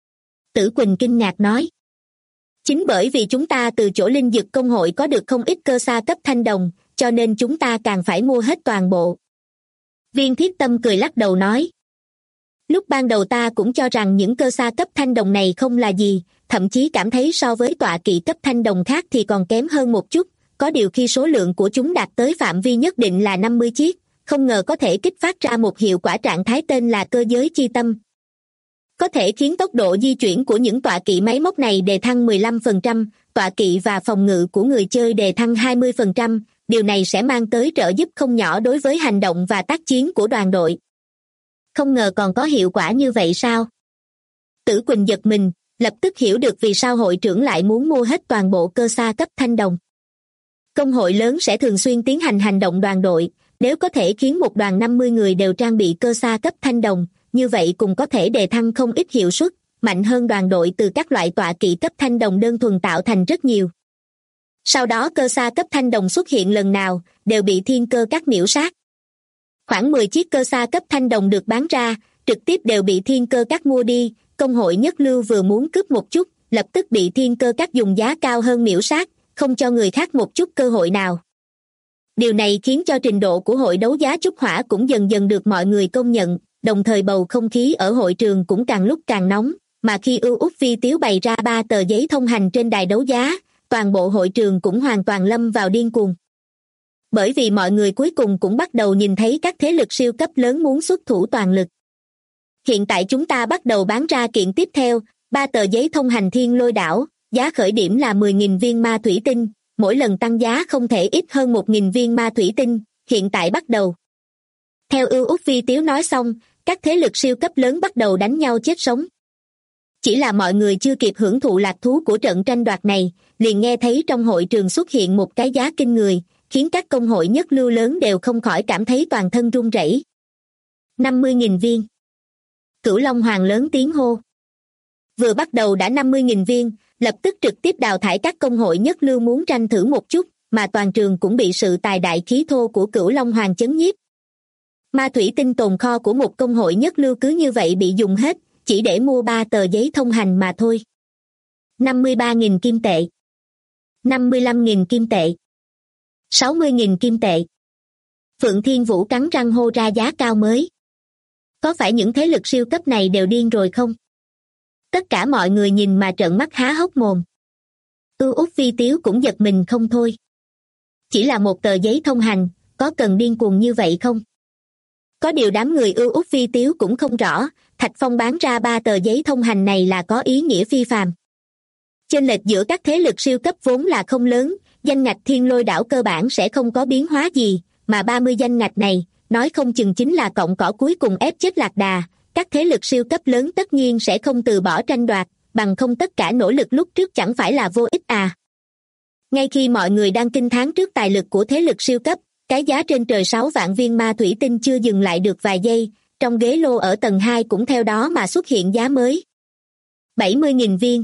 Tử Quỳnh kinh ngạc nói. Chính bởi vì chúng ta từ chỗ linh dực công hội có được không ít cơ xa cấp thanh đồng, cho nên chúng ta càng phải mua hết toàn bộ. Viên Thiết Tâm cười lắc đầu nói. Lúc ban đầu ta cũng cho rằng những cơ xa cấp thanh đồng này không là gì, thậm chí cảm thấy so với tọa kỵ cấp thanh đồng khác thì còn kém hơn một chút, có điều khi số lượng của chúng đạt tới phạm vi nhất định là 50 chiếc, không ngờ có thể kích phát ra một hiệu quả trạng thái tên là cơ giới chi tâm. Có thể khiến tốc độ di chuyển của những tọa kỵ máy móc này đề thăng 15%, tọa kỵ và phòng ngự của người chơi đề thăng 20%, điều này sẽ mang tới trợ giúp không nhỏ đối với hành động và tác chiến của đoàn đội. Không ngờ còn có hiệu quả như vậy sao? Tử Quỳnh giật mình, lập tức hiểu được vì sao hội trưởng lại muốn mua hết toàn bộ cơ xa cấp thanh đồng. Công hội lớn sẽ thường xuyên tiến hành hành động đoàn đội, nếu có thể khiến một đoàn 50 người đều trang bị cơ xa cấp thanh đồng, như vậy cũng có thể đề thăng không ít hiệu suất, mạnh hơn đoàn đội từ các loại tọa kỵ cấp thanh đồng đơn thuần tạo thành rất nhiều. Sau đó cơ xa cấp thanh đồng xuất hiện lần nào, đều bị thiên cơ các miễu sát. Khoảng 10 chiếc cơ xa cấp thanh đồng được bán ra, trực tiếp đều bị thiên cơ các mua đi, công hội Nhất Lưu vừa muốn cướp một chút, lập tức bị thiên cơ các dùng giá cao hơn miễu sát, không cho người khác một chút cơ hội nào. Điều này khiến cho trình độ của hội đấu giá Trúc Hỏa cũng dần dần được mọi người công nhận, đồng thời bầu không khí ở hội trường cũng càng lúc càng nóng, mà khi ưu út vi tiếu bày ra 3 tờ giấy thông hành trên đài đấu giá, toàn bộ hội trường cũng hoàn toàn lâm vào điên cuồng. Bởi vì mọi người cuối cùng cũng bắt đầu nhìn thấy các thế lực siêu cấp lớn muốn xuất thủ toàn lực. Hiện tại chúng ta bắt đầu bán ra kiện tiếp theo, 3 tờ giấy thông hành Thiên Lôi Đảo, giá khởi điểm là 10.000 viên ma thủy tinh, mỗi lần tăng giá không thể ít hơn 1.000 viên ma thủy tinh, hiện tại bắt đầu. Theo ưu út vi tiếu nói xong, các thế lực siêu cấp lớn bắt đầu đánh nhau chết sống. Chỉ là mọi người chưa kịp hưởng thụ lạc thú của trận tranh đoạt này, liền nghe thấy trong hội trường xuất hiện một cái giá kinh người, khiến các công hội Nhất Lưu lớn đều không khỏi cảm thấy toàn thân run rẩy. 50.000 viên. Cửu Long Hoàng lớn tiếng hô. Vừa bắt đầu đã 50.000 viên, lập tức trực tiếp đào thải các công hội nhất lưu muốn tranh thử một chút, mà toàn trường cũng bị sự tài đại khí thô của Cửu Long Hoàng chấn nhiếp. Ma thủy tinh tồn kho của một công hội nhất lưu cứ như vậy bị dùng hết, chỉ để mua 3 tờ giấy thông hành mà thôi. 53.000 kim tệ. 55.000 kim tệ. 60.000 kim tệ. Phượng Thiên Vũ cắn răng hô ra giá cao mới. Có phải những thế lực siêu cấp này đều điên rồi không? Tất cả mọi người nhìn mà trợn mắt há hốc mồm. Út Vi Tiếu cũng giật mình không thôi. Chỉ là một tờ giấy thông hành, có cần điên cuồng như vậy không? Có điều đám người Út Vi Tiếu cũng không rõ, Thạch Phong bán ra 3 tờ giấy thông hành này là có ý nghĩa phi phàm. Chênh lệch giữa các thế lực siêu cấp vốn là không lớn, danh ngạch Thiên Lôi Đảo cơ bản sẽ không có biến hóa gì, mà 30 danh ngạch này, nói không chừng chính là cọng cỏ cuối cùng ép chết Lạc Đà. Các thế lực siêu cấp lớn tất nhiên sẽ không từ bỏ tranh đoạt, bằng không tất cả nỗ lực lúc trước chẳng phải là vô ích à. Ngay khi mọi người đang kinh thán trước tài lực của thế lực siêu cấp, cái giá trên trời 6 vạn viên ma thủy tinh chưa dừng lại được vài giây, trong ghế lô ở tầng 2 cũng theo đó mà xuất hiện giá mới. 70.000 viên.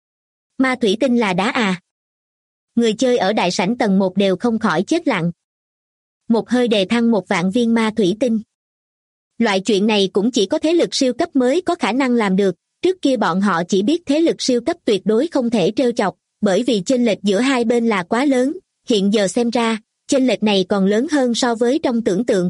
Ma thủy tinh là đá à? Người chơi ở đại sảnh tầng 1 đều không khỏi chết lặng. Một hơi đề thăng 1 vạn viên ma thủy tinh. Loại chuyện này cũng chỉ có thế lực siêu cấp mới có khả năng làm được, trước kia bọn họ chỉ biết thế lực siêu cấp tuyệt đối không thể trêu chọc, bởi vì chênh lệch giữa hai bên là quá lớn, hiện giờ xem ra, chênh lệch này còn lớn hơn so với trong tưởng tượng.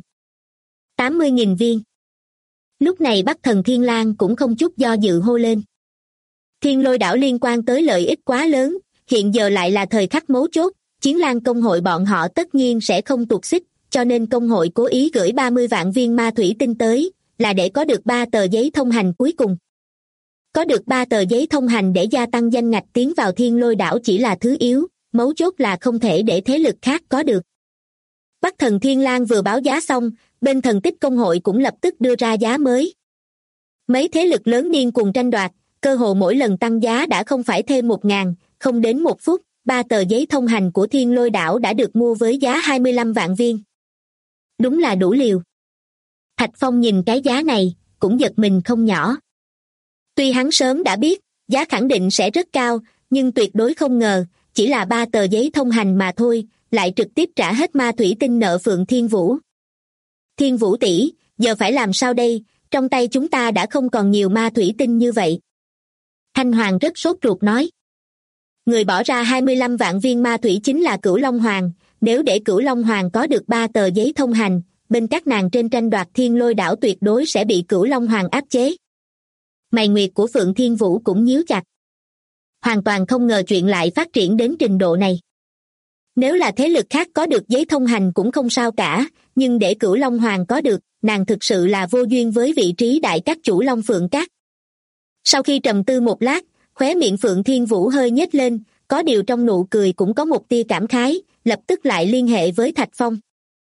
80.000 viên. Lúc này Bắc Thần Thiên Lang cũng không chút do dự hô lên. Thiên Lôi Đảo liên quan tới lợi ích quá lớn, hiện giờ lại là thời khắc mấu chốt, Chiến Lang công hội bọn họ tất nhiên sẽ không tuột xích, cho nên công hội cố ý gửi 30 vạn viên ma thủy tinh tới, là để có được 3 tờ giấy thông hành cuối cùng. Có được 3 tờ giấy thông hành để gia tăng danh ngạch tiến vào Thiên Lôi Đảo chỉ là thứ yếu, mấu chốt là không thể để thế lực khác có được. Bắc Thần Thiên Lang vừa báo giá xong, bên Thần Tích công hội cũng lập tức đưa ra giá mới. Mấy thế lực lớn điên cuồng tranh đoạt, cơ hồ mỗi lần tăng giá đã không phải thêm 1.000, không đến 1 phút, 3 tờ giấy thông hành của Thiên Lôi Đảo đã được mua với giá 25 vạn viên. Đúng là đủ liều. Thạch Phong nhìn cái giá này, cũng giật mình không nhỏ. Tuy hắn sớm đã biết, giá khẳng định sẽ rất cao, nhưng tuyệt đối không ngờ, chỉ là 3 tờ giấy thông hành mà thôi, lại trực tiếp trả hết ma thủy tinh nợ Phượng Thiên Vũ. Thiên Vũ tỷ, giờ phải làm sao đây, trong tay chúng ta đã không còn nhiều ma thủy tinh như vậy. Thanh Hoàng rất sốt ruột nói. Người bỏ ra 25 vạn viên ma thủy chính là Cửu Long Hoàng, nếu để Cửu Long Hoàng có được 3 tờ giấy thông hành, bên các nàng trên tranh đoạt Thiên Lôi Đảo tuyệt đối sẽ bị Cửu Long Hoàng áp chế. Mày nguyệt của Phượng Thiên Vũ cũng nhíu chặt. Hoàn toàn không ngờ chuyện lại phát triển đến trình độ này. Nếu là thế lực khác có được giấy thông hành cũng không sao cả, nhưng để Cửu Long Hoàng có được, nàng thực sự là vô duyên với vị trí đại các chủ Long Phượng Các. Sau khi trầm tư một lát, khóe miệng Phượng Thiên Vũ hơi nhếch lên, có điều trong nụ cười cũng có một tia cảm khái, lập tức lại liên hệ với Thạch Phong.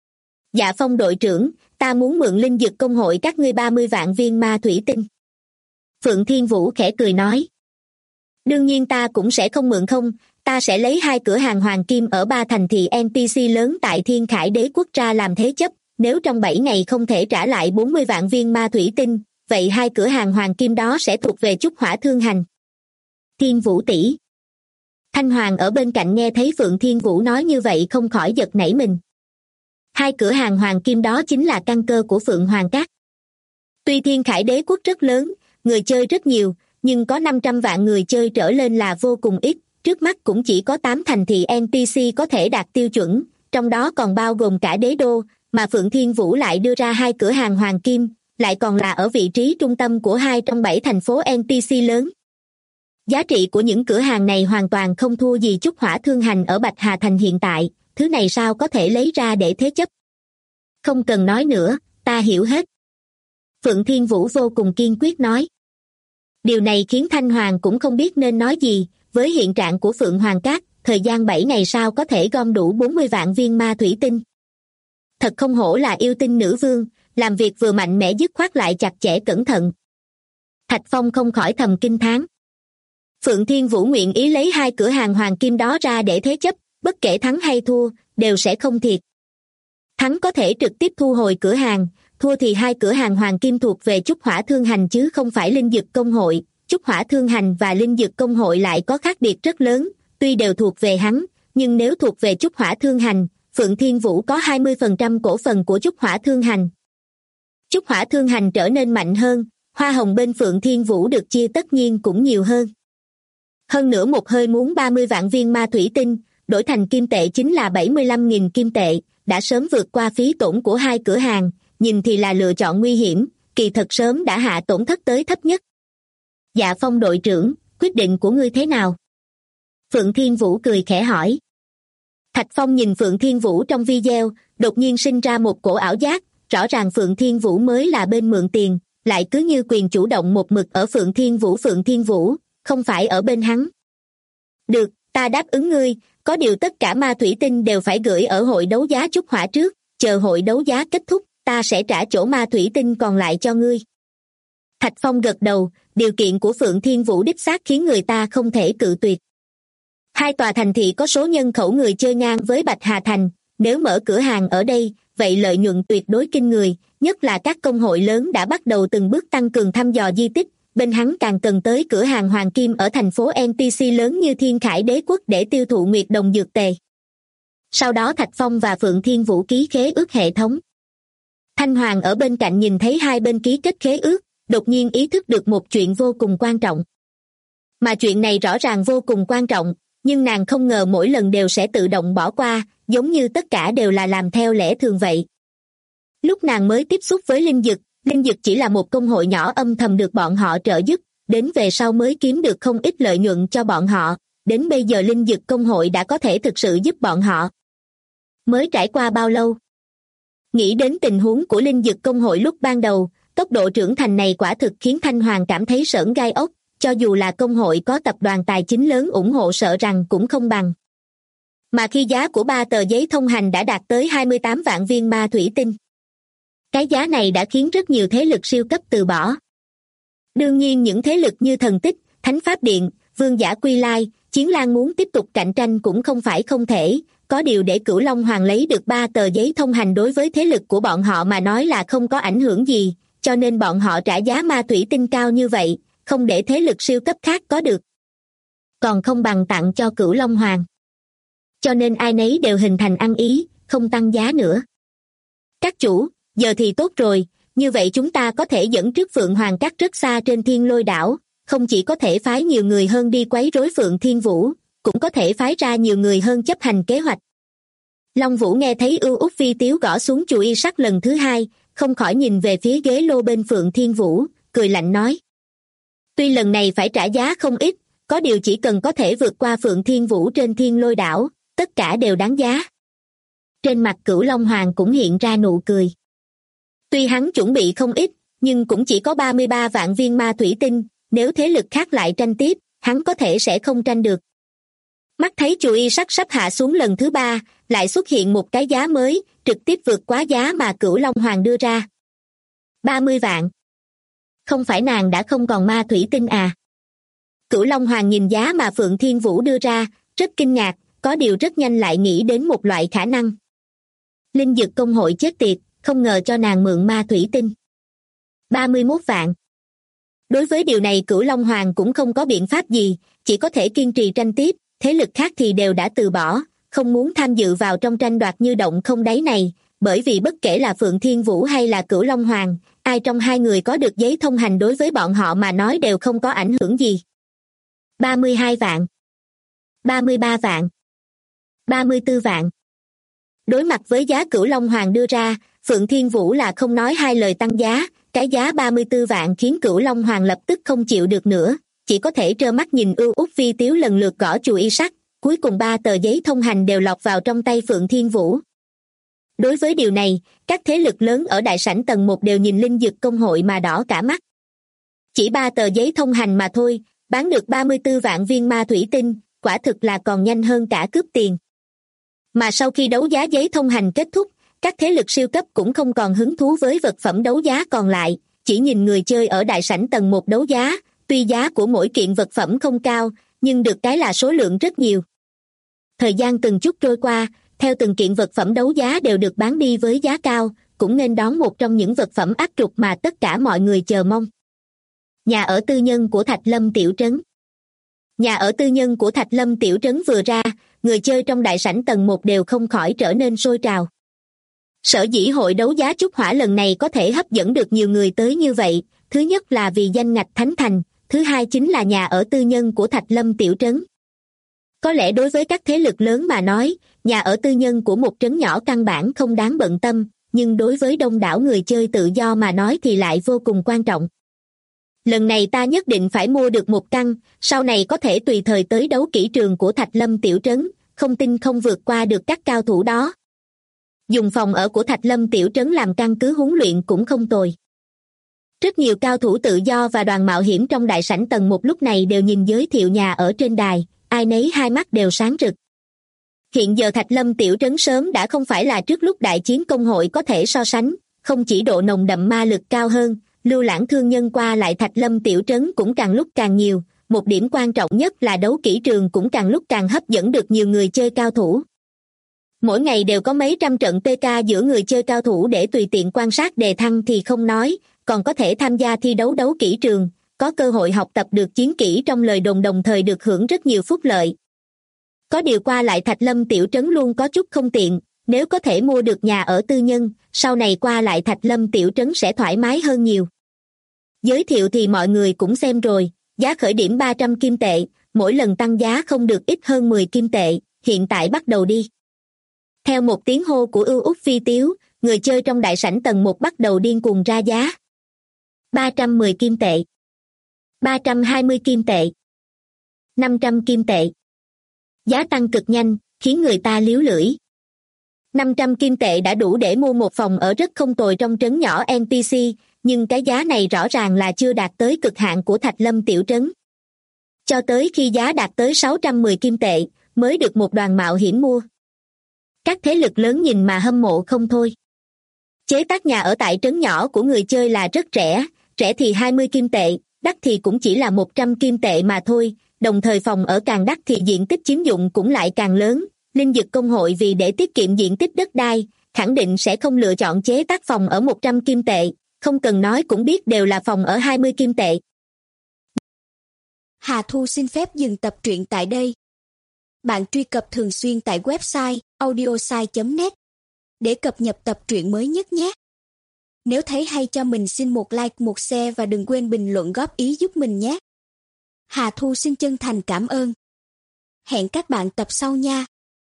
Dạ Phong đội trưởng, ta muốn mượn linh dược công hội các ngươi 30 vạn viên ma thủy tinh. Phượng Thiên Vũ khẽ cười nói. Đương nhiên ta cũng sẽ không mượn không, ta sẽ lấy 2 cửa hàng hoàng kim ở 3 thành thị NPC lớn tại Thiên Khải Đế quốc ra làm thế chấp, nếu trong 7 ngày không thể trả lại 40 vạn viên ma thủy tinh, vậy 2 cửa hàng hoàng kim đó sẽ thuộc về Chúc Hỏa Thương Hành. Thiên Vũ tỷ. Thanh Hoàng ở bên cạnh nghe thấy Phượng Thiên Vũ nói như vậy không khỏi giật nảy mình. 2 cửa hàng hoàng kim đó chính là căn cơ của Phượng Hoàng Các. Tuy Thiên Khải Đế quốc rất lớn, người chơi rất nhiều, nhưng có 500 vạn người chơi trở lên là vô cùng ít, trước mắt cũng chỉ có 8 thành thị NPC có thể đạt tiêu chuẩn, trong đó còn bao gồm cả đế đô, mà Phượng Thiên Vũ lại đưa ra 2 cửa hàng hoàng kim, lại còn là ở vị trí trung tâm của 2 trong 7 thành phố NPC lớn. Giá trị của những cửa hàng này hoàn toàn không thua gì Chúc Hỏa Thương Hành ở Bạch Hà Thành hiện tại, thứ này sao có thể lấy ra để thế chấp. Không cần nói nữa, ta hiểu hết. Phượng Thiên Vũ vô cùng kiên quyết nói. Điều này khiến Thanh Hoàng cũng không biết nên nói gì, với hiện trạng của Phượng Hoàng Các, thời gian 7 ngày sau có thể gom đủ 40 vạn viên ma thủy tinh. Thật không hổ là yêu tinh nữ vương, làm việc vừa mạnh mẽ dứt khoát lại chặt chẽ cẩn thận. Thạch Phong không khỏi thầm kinh thán. Phượng Thiên Vũ nguyện ý lấy 2 cửa hàng hoàng kim đó ra để thế chấp, bất kể thắng hay thua, đều sẽ không thiệt. Thắng có thể trực tiếp thu hồi cửa hàng, thua thì hai cửa hàng hoàng kim thuộc về Trúc Hỏa Thương Hành chứ không phải Linh Dực Công hội. Trúc Hỏa Thương Hành và Linh Dực Công hội lại có khác biệt rất lớn, tuy đều thuộc về hắn, nhưng nếu thuộc về Trúc Hỏa Thương Hành, Phượng Thiên Vũ có 20% cổ phần của Trúc Hỏa Thương Hành. Trúc Hỏa Thương Hành trở nên mạnh hơn, hoa hồng bên Phượng Thiên Vũ được chia tất nhiên cũng nhiều hơn. Hơn nữa một hơi muốn 30 vạn viên ma thủy tinh, đổi thành kim tệ chính là 75.000 kim tệ, đã sớm vượt qua phí tổn của hai cửa hàng, nhìn thì là lựa chọn nguy hiểm, kỳ thật sớm đã hạ tổn thất tới thấp nhất. Dạ Phong đội trưởng, quyết định của ngươi thế nào? Phượng Thiên Vũ cười khẽ hỏi. Thạch Phong nhìn Phượng Thiên Vũ trong video, đột nhiên sinh ra một cổ ảo giác, rõ ràng Phượng Thiên Vũ mới là bên mượn tiền, lại cứ như quyền chủ động một mực ở Phượng Thiên Vũ, không phải ở bên hắn. Được, ta đáp ứng ngươi, có điều tất cả ma thủy tinh đều phải gửi ở hội đấu giá Trúc Hỏa trước, chờ hội đấu giá kết thúc, ta sẽ trả chỗ ma thủy tinh còn lại cho ngươi. Thạch Phong gật đầu, điều kiện của Phượng Thiên Vũ đích xác khiến người ta không thể cự tuyệt. Hai tòa thành thị có số nhân khẩu người chơi ngang với Bạch Hà Thành, nếu mở cửa hàng ở đây, vậy lợi nhuận tuyệt đối kinh người, nhất là các công hội lớn đã bắt đầu từng bước tăng cường thăm dò di tích, bên hắn càng cần tới cửa hàng hoàng kim ở thành phố NTC lớn như Thiên Khải Đế Quốc để tiêu thụ Nguyệt Đồng dược tề. Sau đó Thạch Phong và Phượng Thiên Vũ ký khế ước hệ thống. Thanh Hoàng ở bên cạnh nhìn thấy hai bên ký kết khế ước, đột nhiên ý thức được một chuyện vô cùng quan trọng. Mà chuyện này rõ ràng vô cùng quan trọng, nhưng nàng không ngờ mỗi lần đều sẽ tự động bỏ qua, giống như tất cả đều là làm theo lẽ thường vậy. Lúc nàng mới tiếp xúc với Linh Dực chỉ là một công hội nhỏ âm thầm được bọn họ trợ giúp, đến về sau mới kiếm được không ít lợi nhuận cho bọn họ, đến bây giờ Linh Dực công hội đã có thể thực sự giúp bọn họ. Mới trải qua bao lâu? Nghĩ đến tình huống của Linh Dực công hội lúc ban đầu, tốc độ trưởng thành này quả thực khiến Thanh Hoàng cảm thấy sởn gai ốc, cho dù là công hội có tập đoàn tài chính lớn ủng hộ sợ rằng cũng không bằng. Mà khi giá của 3 tờ giấy thông hành đã đạt tới 28 vạn viên ma thủy tinh. Cái giá này đã khiến rất nhiều thế lực siêu cấp từ bỏ. Đương nhiên những thế lực như Thần Tích, Thánh Pháp Điện, Vương Giả Quy Lai, Chiến Lang muốn tiếp tục cạnh tranh cũng không phải không thể, có điều để Cửu Long Hoàng lấy được 3 tờ giấy thông hành đối với thế lực của bọn họ mà nói là không có ảnh hưởng gì, cho nên bọn họ trả giá ma thủy tinh cao như vậy, không để thế lực siêu cấp khác có được. Còn không bằng tặng cho Cửu Long Hoàng. Cho nên ai nấy đều hình thành ăn ý, không tăng giá nữa. Các chủ, giờ thì tốt rồi, như vậy chúng ta có thể dẫn trước Phượng Hoàng Các rất xa trên Thiên Lôi đảo, không chỉ có thể phái nhiều người hơn đi quấy rối Phượng Thiên Vũ, cũng có thể phái ra nhiều người hơn chấp hành kế hoạch. Long Vũ nghe thấy ưu út phi tiếu gõ xuống chùi y sắt lần thứ hai, không khỏi nhìn về phía ghế lô bên Phượng Thiên Vũ, cười lạnh nói. Tuy lần này phải trả giá không ít, có điều chỉ cần có thể vượt qua Phượng Thiên Vũ trên Thiên Lôi đảo, tất cả đều đáng giá. Trên mặt Cửu Long Hoàng cũng hiện ra nụ cười. Tuy hắn chuẩn bị không ít, nhưng cũng chỉ có 33 vạn viên ma thủy tinh, nếu thế lực khác lại tranh tiếp, hắn có thể sẽ không tranh được. Mắt thấy chùi y sắt sắp hạ xuống lần thứ 3, lại xuất hiện một cái giá mới, trực tiếp vượt quá giá mà Cửu Long Hoàng đưa ra. 30 vạn. Không phải nàng đã không còn ma thủy tinh à? Cửu Long Hoàng nhìn giá mà Phượng Thiên Vũ đưa ra, rất kinh ngạc, có điều rất nhanh lại nghĩ đến một loại khả năng. Linh Dực công hội chết tiệt, không ngờ cho nàng mượn ma thủy tinh. 31 vạn. Đối với điều này Cửu Long Hoàng cũng không có biện pháp gì, chỉ có thể kiên trì tranh tiếp, thế lực khác thì đều đã từ bỏ, không muốn tham dự vào trong tranh đoạt như động không đáy này, bởi vì bất kể là Phượng Thiên Vũ hay là Cửu Long Hoàng, ai trong hai người có được giấy thông hành đối với bọn họ mà nói đều không có ảnh hưởng gì. 32 vạn. 33 vạn. 34 vạn. Đối mặt với giá Cửu Long Hoàng đưa ra, Phượng Thiên Vũ là không nói hai lời tăng giá, cái giá 34 vạn khiến Cửu Long Hoàng lập tức không chịu được nữa, chỉ có thể trơ mắt nhìn ưu út phi tiếu lần lượt gõ chùi y sắt, cuối cùng 3 tờ giấy thông hành đều lọt vào trong tay Phượng Thiên Vũ. Đối với điều này, các thế lực lớn ở đại sảnh tầng 1 đều nhìn Linh Dực công hội mà đỏ cả mắt. Chỉ 3 tờ giấy thông hành mà thôi, bán được 34 vạn viên ma thủy tinh, quả thực là còn nhanh hơn cả cướp tiền. Mà sau khi đấu giá giấy thông hành kết thúc, các thế lực siêu cấp cũng không còn hứng thú với vật phẩm đấu giá còn lại, chỉ nhìn người chơi ở đại sảnh tầng 1 đấu giá, tuy giá của mỗi kiện vật phẩm không cao, nhưng được cái là số lượng rất nhiều. Thời gian từng chút trôi qua, theo từng kiện vật phẩm đấu giá đều được bán đi với giá cao, cũng nên đón một trong những vật phẩm áp trục mà tất cả mọi người chờ mong. Nhà ở tư nhân của Thạch Lâm Tiểu Trấn. Nhà ở tư nhân của Thạch Lâm Tiểu Trấn vừa ra, người chơi trong đại sảnh tầng 1 đều không khỏi trở nên sôi trào. Sở dĩ hội đấu giá trúc hỏa lần này có thể hấp dẫn được nhiều người tới như vậy, thứ nhất là vì danh ngạch Thánh Thành, thứ hai chính là nhà ở tư nhân của Thạch Lâm Tiểu Trấn. Có lẽ đối với các thế lực lớn mà nói, nhà ở tư nhân của một trấn nhỏ căn bản không đáng bận tâm, nhưng đối với đông đảo người chơi tự do mà nói thì lại vô cùng quan trọng. Lần này ta nhất định phải mua được một căn, sau này có thể tùy thời tới đấu kỹ trường của Thạch Lâm Tiểu Trấn, không tin không vượt qua được các cao thủ đó. Dùng phòng ở của Thạch Lâm Tiểu Trấn làm căn cứ huấn luyện cũng không tồi. Rất nhiều cao thủ tự do và đoàn mạo hiểm trong đại sảnh tầng 1 lúc này đều nhìn giới thiệu nhà ở trên đài, ai nấy hai mắt đều sáng rực. Hiện giờ Thạch Lâm Tiểu Trấn sớm đã không phải là trước lúc đại chiến công hội có thể so sánh, không chỉ độ nồng đậm ma lực cao hơn, lưu lãng thương nhân qua lại Thạch Lâm Tiểu Trấn cũng càng lúc càng nhiều, một điểm quan trọng nhất là đấu kỹ trường cũng càng lúc càng hấp dẫn được nhiều người chơi cao thủ. Mỗi ngày đều có mấy trăm trận PK giữa người chơi cao thủ để tùy tiện quan sát đề thăng thì không nói, còn có thể tham gia thi đấu đấu kỹ trường, có cơ hội học tập được chiến kỹ trong lời đồn, đồng thời được hưởng rất nhiều phúc lợi. Có điều qua lại Thạch Lâm Tiểu Trấn luôn có chút không tiện, nếu có thể mua được nhà ở tư nhân, sau này qua lại Thạch Lâm Tiểu Trấn sẽ thoải mái hơn nhiều. Giới thiệu thì mọi người cũng xem rồi, giá khởi điểm 300 kim tệ, mỗi lần tăng giá không được ít hơn 10 kim tệ, hiện tại bắt đầu đi. Theo một tiếng hô của Ưu Úc Phi Tiếu, người chơi trong đại sảnh tầng 1 bắt đầu điên cuồng ra giá. 310 kim tệ, 320 kim tệ, 500 kim tệ. Giá tăng cực nhanh, khiến người ta líu lưỡi. 500 kim tệ đã đủ để mua một phòng ở rất không tồi trong trấn nhỏ NPC, nhưng cái giá này rõ ràng là chưa đạt tới cực hạn của Thạch Lâm Tiểu Trấn. Cho tới khi giá đạt tới 610 kim tệ, mới được một đoàn mạo hiểm mua. Các thế lực lớn nhìn mà hâm mộ không thôi. Chế tác nhà ở tại trấn nhỏ của người chơi là rất rẻ, rẻ thì 20 kim tệ, đắt thì cũng chỉ là 100 kim tệ mà thôi, đồng thời phòng ở càng đắt thì diện tích chiếm dụng cũng lại càng lớn. Linh Dực Công hội vì để tiết kiệm diện tích đất đai, khẳng định sẽ không lựa chọn chế tác phòng ở 100 kim tệ, không cần nói cũng biết đều là phòng ở 20 kim tệ. Hà Thu xin phép dừng tập truyện tại đây. Bạn truy cập thường xuyên tại website audiosai.net để cập nhật tập truyện mới nhất nhé. Nếu thấy hay cho mình xin một like, một share và đừng quên bình luận góp ý giúp mình nhé. Hà Thu xin chân thành cảm ơn. Hẹn các bạn tập sau nha.